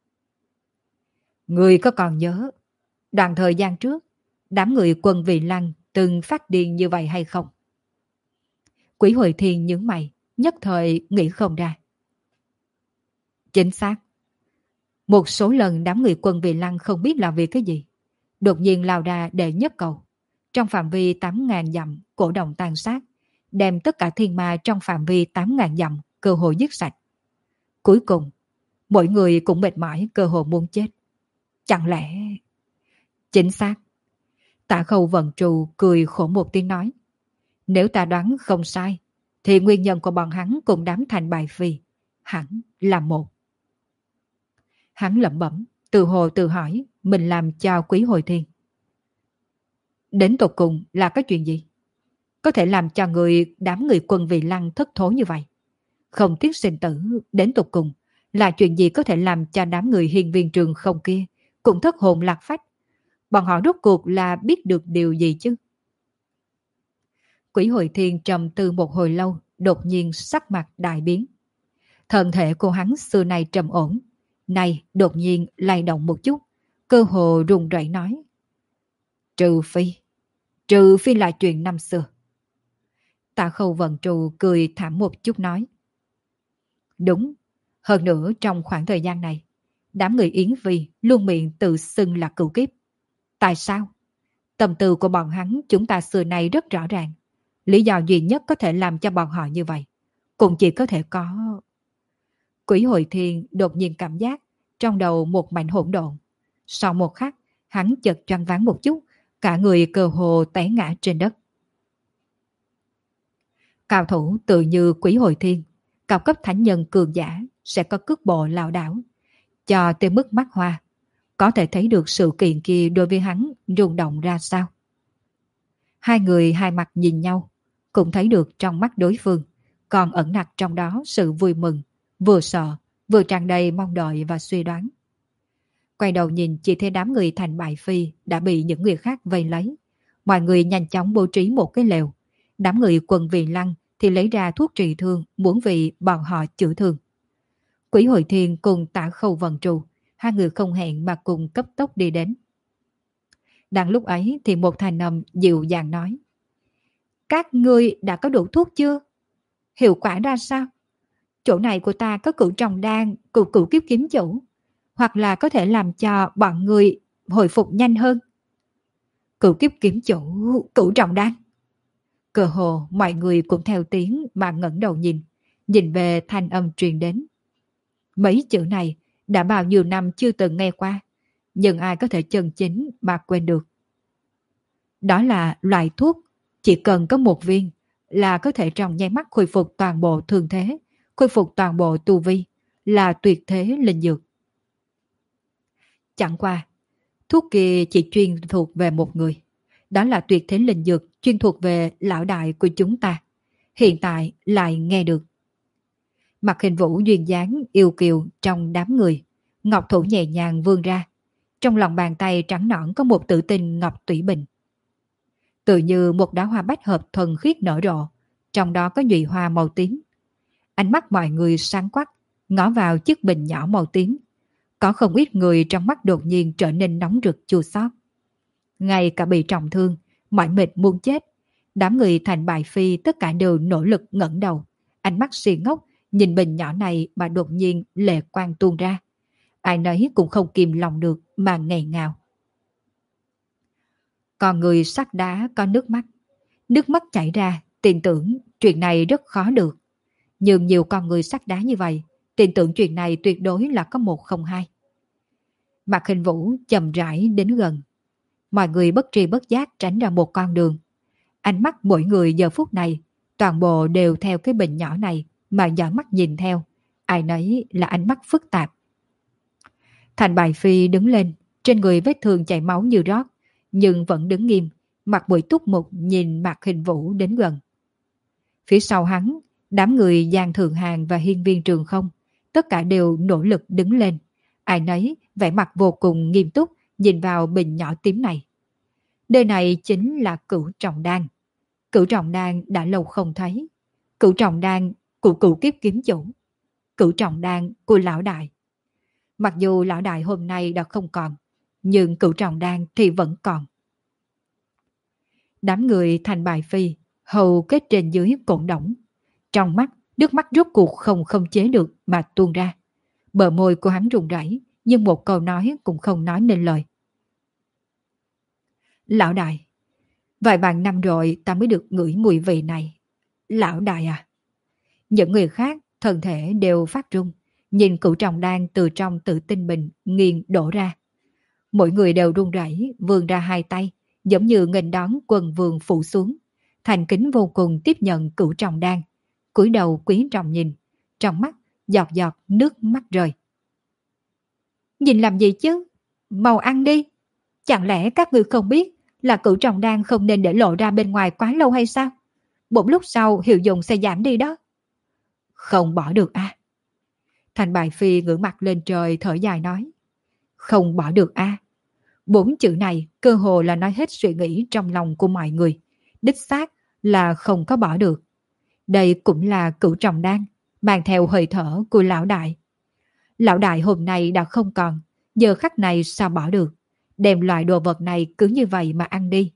Người có còn nhớ đoạn thời gian trước đám người quân Vị Lăng từng phát điên như vậy hay không? Quỷ Hội Thiên nhướng mày, nhất thời nghĩ không ra. Chính xác. Một số lần đám người quân Vị Lăng không biết là vì cái gì, đột nhiên lao ra để nhất cầu. Trong phạm vi tám nghìn dặm cổ động tàn sát, đem tất cả thiên ma trong phạm vi tám nghìn dặm cơ hội giết sạch. Cuối cùng, mỗi người cũng mệt mỏi cơ hội muốn chết. Chẳng lẽ... Chính xác. Tạ Khâu Vận Trù cười khổ một tiếng nói: Nếu ta đoán không sai, thì nguyên nhân của bọn hắn cùng đám thành bài phi hẳn là một. Hắn lẩm bẩm, từ hồ tự hỏi mình làm cho Quý Hội Thiên. Đến tột cùng là cái chuyện gì? Có thể làm cho người đám người quân Vị Lăng thất thố như vậy? Không tiếc sinh tử, đến tột cùng là chuyện gì có thể làm cho đám người Hiên Viên Trường Không kia cũng thất hồn lạc phách? Bọn họ rốt cuộc là biết được điều gì chứ? Quỷ Hội Thiên trầm tư một hồi lâu, đột nhiên sắc mặt đại biến. Thân thể của hắn xưa nay trầm ổn, nay đột nhiên lay động một chút, cơ hồ run rẩy nói: Trừ phi, trừ phi là chuyện năm xưa. Tạ Khâu Vận Trù cười thảm một chút nói: Đúng, hơn nữa trong khoảng thời gian này, đám người Yến Phi luôn miệng tự xưng là cửu kiếp. Tại sao? Tâm tư của bọn hắn chúng ta xưa nay rất rõ ràng. Lý do duy nhất có thể làm cho bọn họ như vậy cũng chỉ có thể có... Quỷ Hội Thiên đột nhiên cảm giác trong đầu một mảnh hỗn độn. Sau một khắc, hắn chợt choáng váng một chút, cả người cơ hồ té ngã trên đất. Cao thủ tự như Quỷ Hội Thiên, cao cấp thánh nhân cường giả sẽ có cước bộ lảo đảo, cho tới mức mắt hoa. Có thể thấy được sự kiện kia đối với hắn rung động ra sao. Hai người hai mặt nhìn nhau, cũng thấy được trong mắt đối phương còn ẩn nặc trong đó sự vui mừng, vừa sợ, vừa tràn đầy mong đợi và suy đoán. Quay đầu nhìn chỉ thấy đám người thành bại phi đã bị những người khác vây lấy. Mọi người nhanh chóng bố trí một cái lều. Đám người quần Vị Lăng thì lấy ra thuốc trị thương muốn vì bọn họ chữa thương. Quỷ Hội Thiên cùng Tạ Khâu Vận Trù, hai người không hẹn mà cùng cấp tốc đi đến. Đang lúc ấy thì một thanh âm dịu dàng nói: Các ngươi đã có đủ thuốc chưa? Hiệu quả ra sao? chỗ này của ta có cửu tròng đan, cửu cửu kiếp kiếm chủ, hoặc là có thể làm cho bọn người hồi phục nhanh hơn. Cửu kiếp kiếm chủ, cửu tròng đan. Cơ hồ mọi người cũng theo tiếng mà ngẩng đầu nhìn, nhìn về thanh âm truyền đến. Mấy chữ này đã bao nhiêu năm chưa từng nghe qua, nhưng ai có thể chân chính mà quên được. Đó là loại thuốc chỉ cần có một viên là có thể trong nháy mắt khôi phục toàn bộ thương thế, khôi phục toàn bộ tu vi, là tuyệt thế linh dược. Chẳng qua, thuốc kia chỉ chuyên thuộc về một người. Đó là tuyệt thế linh dược chuyên thuộc về lão đại của chúng ta. Hiện tại lại nghe được. Mặt Hình Vũ duyên dáng yêu kiều trong đám người, ngọc thủ nhẹ nhàng vươn ra. Trong lòng bàn tay trắng nõn có một tự tinh ngọc tủy bình. Tự như một đóa hoa bách hợp thuần khiết nở rộ, trong đó có nhụy hoa màu tím. Ánh mắt mọi người sáng quắc, ngó vào chiếc bình nhỏ màu tím. Có không ít người trong mắt đột nhiên trở nên nóng rực chua xót. Ngay cả bị trọng thương, mỏi mệt muốn chết, đám người Thành Bài Phi tất cả đều nỗ lực ngẩng đầu, ánh mắt si ngốc nhìn bình nhỏ này mà đột nhiên lệ quang tuôn ra. Ai nấy cũng không kìm lòng được mà nghẹn ngào. Còn người sắt đá có nước mắt, nước mắt chảy ra, tin tưởng chuyện này rất khó được. Nhưng nhiều con người sắt đá như vậy, tin tưởng chuyện này tuyệt đối là có một không hai. Mạc Hình Vũ chậm rãi đến gần. Mọi người bất tri bất giác tránh ra một con đường. Ánh mắt mỗi người giờ phút này, toàn bộ đều theo cái bình nhỏ này mà dõi mắt nhìn theo. Ai nấy là ánh mắt phức tạp. Thành Bài Phi đứng lên, trên người vết thương chảy máu như rót, nhưng vẫn đứng nghiêm, mặt mũi túc mục nhìn Mạc Hình Vũ đến gần. Phía sau hắn, đám người Giang Thường Hàng và Hiên Viên Trường Không, tất cả đều nỗ lực đứng lên. Ai nấy vẻ mặt vô cùng nghiêm túc nhìn vào bình nhỏ tím này. Nơi này chính là Cửu Trọng Đan. Cửu Trọng Đan đã lâu không thấy. Cửu Trọng Đan của Cửu Kiếp kiếm chủ. Cửu Trọng Đan của lão đại. Mặc dù lão đại hôm nay đã không còn, nhưng Cửu Trọng Đan thì vẫn còn. Đám người Thành Bài Phi hầu kết trên dưới cộn đổng. Trong mắt, nước mắt rốt cuộc không không chế được mà tuôn ra. Bờ môi của hắn run rẩy, nhưng một câu nói cũng không nói nên lời. Lão đại, vài vạn năm rồi ta mới được ngửi mùi vị này. Lão đại à. Những người khác thân thể đều phát run, nhìn Cửu Trọng Đan từ trong tự tinh bình nghiêng đổ ra. Mỗi người đều run rẩy vươn ra hai tay, giống như nghênh đón quần vương phủ xuống. Thành kính vô cùng tiếp nhận Cửu Trọng Đan, cúi đầu quý trọng nhìn, trong mắt giọt giọt nước mắt rơi. Nhìn làm gì chứ? Mau ăn đi. Chẳng lẽ các ngươi không biết là Cửu Trọng Đan không nên để lộ ra bên ngoài quá lâu hay sao? Một lúc sau hiệu dụng sẽ giảm đi đó. Không bỏ được à? Thành Bài Phi ngửa mặt lên trời thở dài nói. Không bỏ được à? Bốn chữ này cơ hồ là nói hết suy nghĩ trong lòng của mọi người. Đích xác là không có bỏ được. Đây cũng là Cửu Trọng Đan, mang theo hơi thở của lão đại. Lão đại hôm nay đã không còn, giờ khắc này sao bỏ được? Đem loại đồ vật này cứ như vậy mà ăn đi.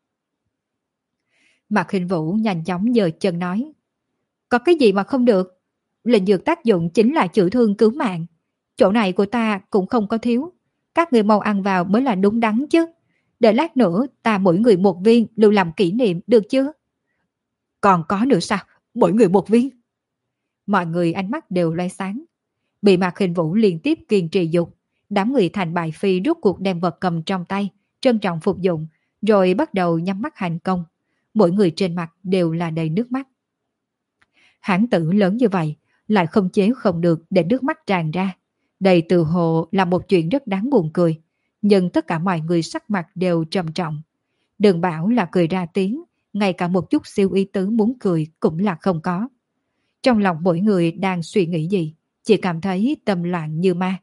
Mạc Hình Vũ nhanh chóng giơ chân nói. Có cái gì mà không được? Linh dược tác dụng chính là chữa thương cứu mạng. Chỗ này của ta cũng không có thiếu. Các người mau ăn vào mới là đúng đắn chứ. Để lát nữa ta mỗi người một viên lưu làm kỷ niệm được chưa? Còn có nữa sao? Mỗi người một viên. Mọi người ánh mắt đều loe sáng. Bị Mạc Hình Vũ liên tiếp kiên trì dục. Đám người Thành Bài Phi rút cuộc đem vật cầm trong tay, trân trọng phục dụng, rồi bắt đầu nhắm mắt hành công. Mỗi người trên mặt đều là đầy nước mắt. Hãn tử lớn như vậy, lại không chế không được để nước mắt tràn ra. Đây từ hồ là một chuyện rất đáng buồn cười, nhưng tất cả mọi người sắc mặt đều trầm trọng. Đừng bảo là cười ra tiếng, ngay cả một chút siêu ý tứ muốn cười cũng là không có. Trong lòng mỗi người đang suy nghĩ gì, chỉ cảm thấy tâm loạn như ma.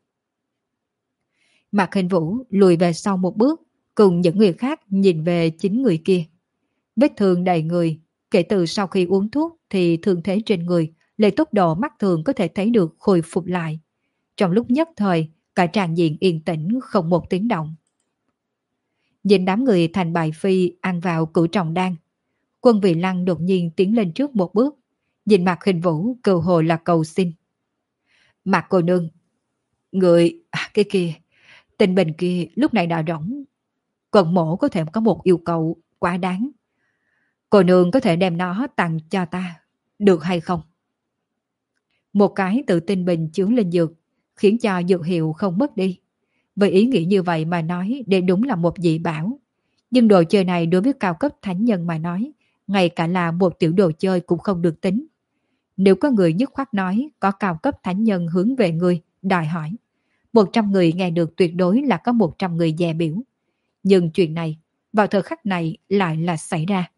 Mạc Hình Vũ lùi về sau một bước, cùng những người khác nhìn về chính người kia. Vết thương đầy người, kể từ sau khi uống thuốc thì thương thế trên người lấy tốc độ mắt thường có thể thấy được khôi phục lại. Trong lúc nhất thời, cả tràng diện yên tĩnh không một tiếng động. Nhìn đám người Thành Bài Phi ăn vào Cửu Trọng Đan, Quân Vị Lăng đột nhiên tiến lên trước một bước, nhìn Mạc Khinh Vũ cơ hồ là cầu xin. Mạc cô nương, người, à, cái kia, tình bình kia lúc này đã rỗng. Quận mổ có thể có một yêu cầu quá đáng. Cô nương có thể đem nó tặng cho ta, được hay không? Một cái tự tin bình chướng lên dược, khiến cho dược hiệu không mất đi. Với ý nghĩ như vậy mà nói, đây đúng là một dị bảo. Nhưng đồ chơi này đối với cao cấp thánh nhân mà nói, ngay cả là một tiểu đồ chơi cũng không được tính. Nếu có người dứt khoát nói có cao cấp thánh nhân hướng về người, đòi hỏi. Một trăm người nghe được tuyệt đối là có một trăm người dè biểu. Nhưng chuyện này, vào thời khắc này lại là xảy ra.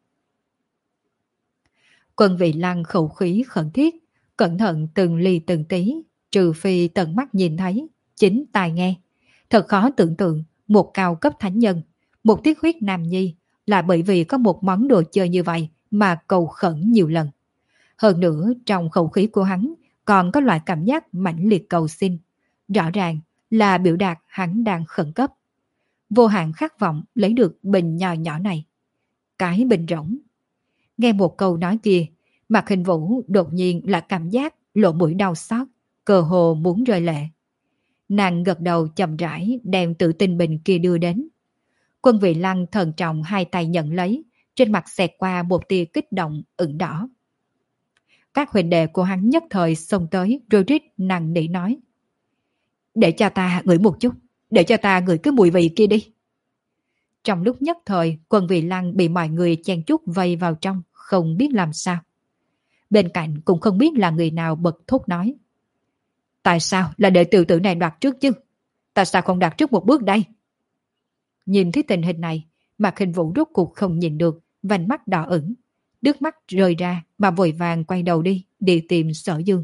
Quân Vị Lăng khẩu khí khẩn thiết, cẩn thận từng ly từng tí, trừ phi tận mắt nhìn thấy, chính tai nghe. Thật khó tưởng tượng một cao cấp thánh nhân, một tiết huyết nam nhi là bởi vì có một món đồ chơi như vậy mà cầu khẩn nhiều lần. Hơn nữa trong khẩu khí của hắn còn có loại cảm giác mãnh liệt cầu xin. Rõ ràng là biểu đạt hắn đang khẩn cấp. Vô hạn khát vọng lấy được bình nhỏ nhỏ này. Cái bình rỗng. Nghe một câu nói kia, Mạc Khinh Vũ đột nhiên là cảm giác lỗ mũi đau xót, cơ hồ muốn rơi lệ. Nàng gật đầu chậm rãi đem tự tin bình kia đưa đến. Quân Vị Lăng thận trọng hai tay nhận lấy, trên mặt xẹt qua một tia kích động ửng đỏ. Các huynh đệ của hắn nhất thời xông tới rồi rít nặng nỉ nói. Để cho ta ngửi một chút, để cho ta ngửi cái mùi vị kia đi. Trong lúc nhất thời, Quân Vị Lăng bị mọi người chen chúc vây vào trong, không biết làm sao. Bên cạnh cũng không biết là người nào bật thốt nói. Tại sao là để tiểu tử này đoạt trước chứ? Tại sao không đoạt trước một bước đây? Nhìn thấy tình hình này, Mạc Khinh Vũ rốt cuộc không nhìn được, vành mắt đỏ ửng, nước mắt rơi ra mà vội vàng quay đầu đi, đi tìm Sở Dương.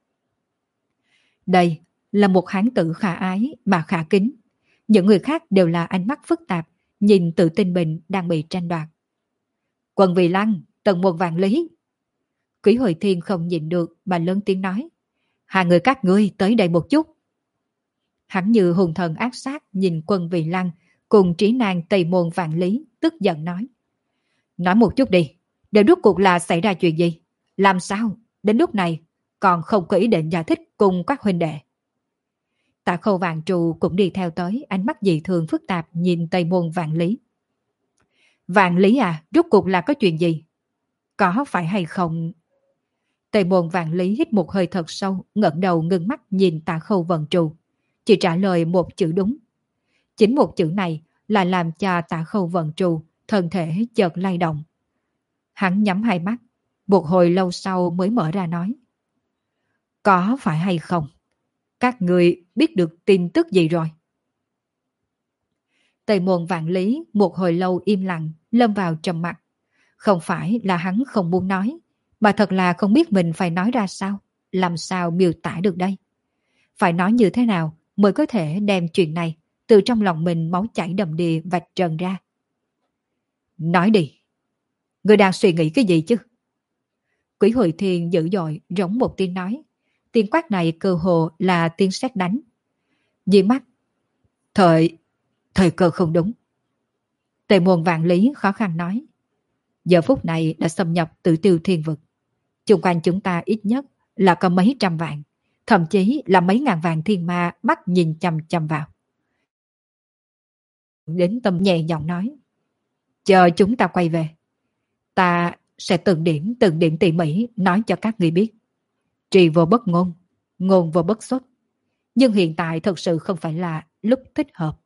Đây là một hán tử khả ái mà khả kính. Những người khác đều là ánh mắt phức tạp, nhìn tự tin bình đang bị tranh đoạt. Quân Vị Lăng, tầng một vạn lý. Quý Hồi Thiên không nhìn được mà lớn tiếng nói. Hai người các ngươi tới đây một chút. Hắn như hùng thần ác sát nhìn Quân Vị Lăng cùng trí nàng Tây Môn Vạn Lý, tức giận nói. Nói một chút đi, để rốt cuộc là xảy ra chuyện gì? Làm sao? Đến lúc này còn không có ý định giải thích cùng các huynh đệ. Tạ Khâu Vạn Trù cũng đi theo tới, ánh mắt dị thường phức tạp nhìn Tây Môn Vạn Lý. Vạn Lý à, rốt cuộc là có chuyện gì? Có phải hay không? Tây Môn Vạn Lý hít một hơi thật sâu, ngẩng đầu ngưng mắt nhìn Tạ Khâu Vạn Trù, chỉ trả lời một chữ đúng. Chính một chữ này là làm cho Tạ Khâu Vạn Trù thân thể chợt lay động. Hắn nhắm hai mắt, một hồi lâu sau mới mở ra nói. Có phải hay không? Các người biết được tin tức gì rồi? Tây Môn Vạn Lý một hồi lâu im lặng, lâm vào trầm mặc. Không phải là hắn không muốn nói, mà thật là không biết mình phải nói ra sao, làm sao miêu tả được đây. Phải nói như thế nào mới có thể đem chuyện này từ trong lòng mình máu chảy đầm đìa vạch trần ra. Nói đi, ngươi đang suy nghĩ cái gì chứ? Quý Hồi Thiên dữ dội rống một tiếng nói. Tiếng quát này cơ hồ là tiếng sét đánh. Di mắt. Thời, thời cơ không đúng. Tề Môn Vạn Lý khó khăn nói. Giờ phút này đã xâm nhập Tử Tiêu Thiên Vực. Xung quanh chúng ta ít nhất là có mấy trăm vạn, thậm chí là mấy ngàn vạn thiên ma mắt nhìn chằm chằm vào. Đến tâm nhẹ giọng nói. Chờ chúng ta quay về, ta sẽ từng điểm từng điểm tỉ mỉ nói cho các người biết. Trì vô bất ngôn, ngôn vô bất xuất. Nhưng hiện tại thật sự không phải là lúc thích hợp.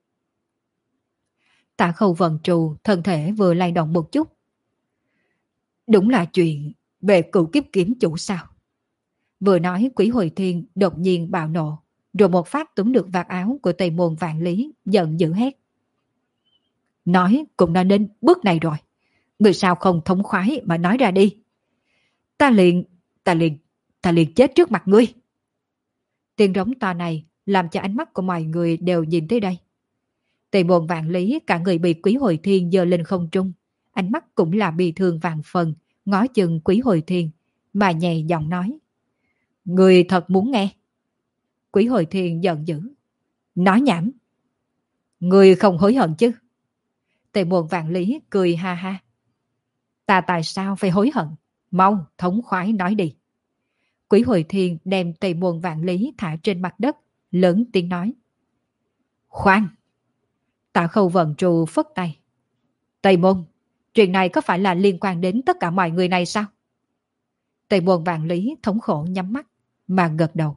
Tạ Khâu Vân Trù thân thể vừa lay động một chút. Đúng là chuyện về cựu kiếp kiếm chủ sao? Vừa nói Quý Hồi Thiên đột nhiên bạo nộ, rồi một phát túm được vạt áo của Tây Môn Vạn Lý, giận dữ hét. Nói cũng đã đến bước này rồi. Người sao không thống khoái mà nói ra đi. Ta liền, ta liền, ta liền chết trước mặt ngươi. Tiếng rống to này làm cho ánh mắt của mọi người đều nhìn tới đây. Tây Môn Vạn Lý cả người bị Quý Hồi Thiên giơ lên không trung, ánh mắt cũng là bị thương vạn phần, ngó chừng Quý Hồi Thiên, mà nhẹ giọng nói. Người thật muốn nghe. Quý Hồi Thiên giận dữ. Nói nhảm. Người không hối hận chứ? Tây Môn Vạn Lý cười ha ha. Ta tại sao phải hối hận? Mau, thống khoái nói đi. Quỷ Hồi Thiên đem Tây Môn Vạn Lý thả trên mặt đất, lớn tiếng nói. Khoan! Tạ Khâu Vận Tru phất tay. Tây Môn, chuyện này có phải là liên quan đến tất cả mọi người này sao? Tây Môn Vạn Lý thống khổ nhắm mắt, mà gật đầu.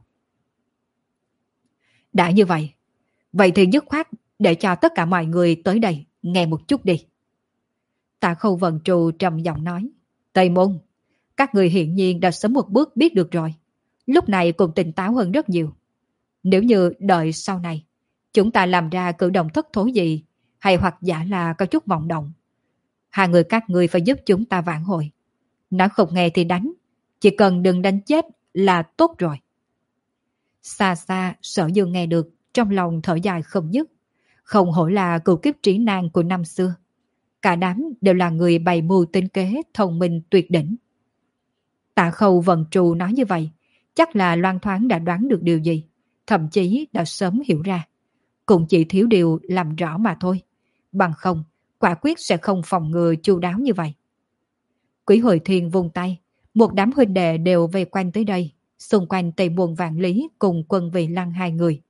Đã như vậy, vậy thì dứt khoát để cho tất cả mọi người tới đây nghe một chút đi. Tạ Khâu Vận Tru trầm giọng nói. Tây Môn, các người hiển nhiên đã sớm một bước biết được rồi. Lúc này cũng tỉnh táo hơn rất nhiều. Nếu như đợi sau này, chúng ta làm ra cử động thất thố gì, hay hoặc giả là có chút vọng động, hai người các người phải giúp chúng ta vãn hồi. Nói không nghe thì đánh, chỉ cần đừng đánh chết là tốt rồi. Xa xa Sở Dương nghe được, trong lòng thở dài không dứt. Không hổ là cựu kiếp trí nan của năm xưa. Cả đám đều là người bày mưu tính kế, thông minh tuyệt đỉnh. Tạ Khâu Vận Tru nói như vậy, chắc là loan thoáng đã đoán được điều gì, thậm chí đã sớm hiểu ra. Cũng chỉ thiếu điều làm rõ mà thôi. Bằng không, quả quyết sẽ không phòng ngừa chu đáo như vậy. Quỷ Hồi Thiên vung tay, một đám huynh đệ đều vây quanh tới đây, xung quanh Tây Môn Vạn Lý cùng Quân Vị Lăng hai người.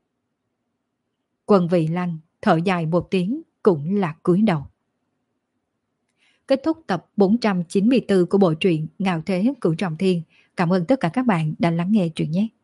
Quân Vị Lăng thở dài một tiếng, cũng là cúi đầu. Kết thúc tập bốn trăm chín mươi tư của bộ truyện Ngạo Thế Cửu Trọng Thiên. Cảm ơn tất cả các bạn đã lắng nghe truyện nhé.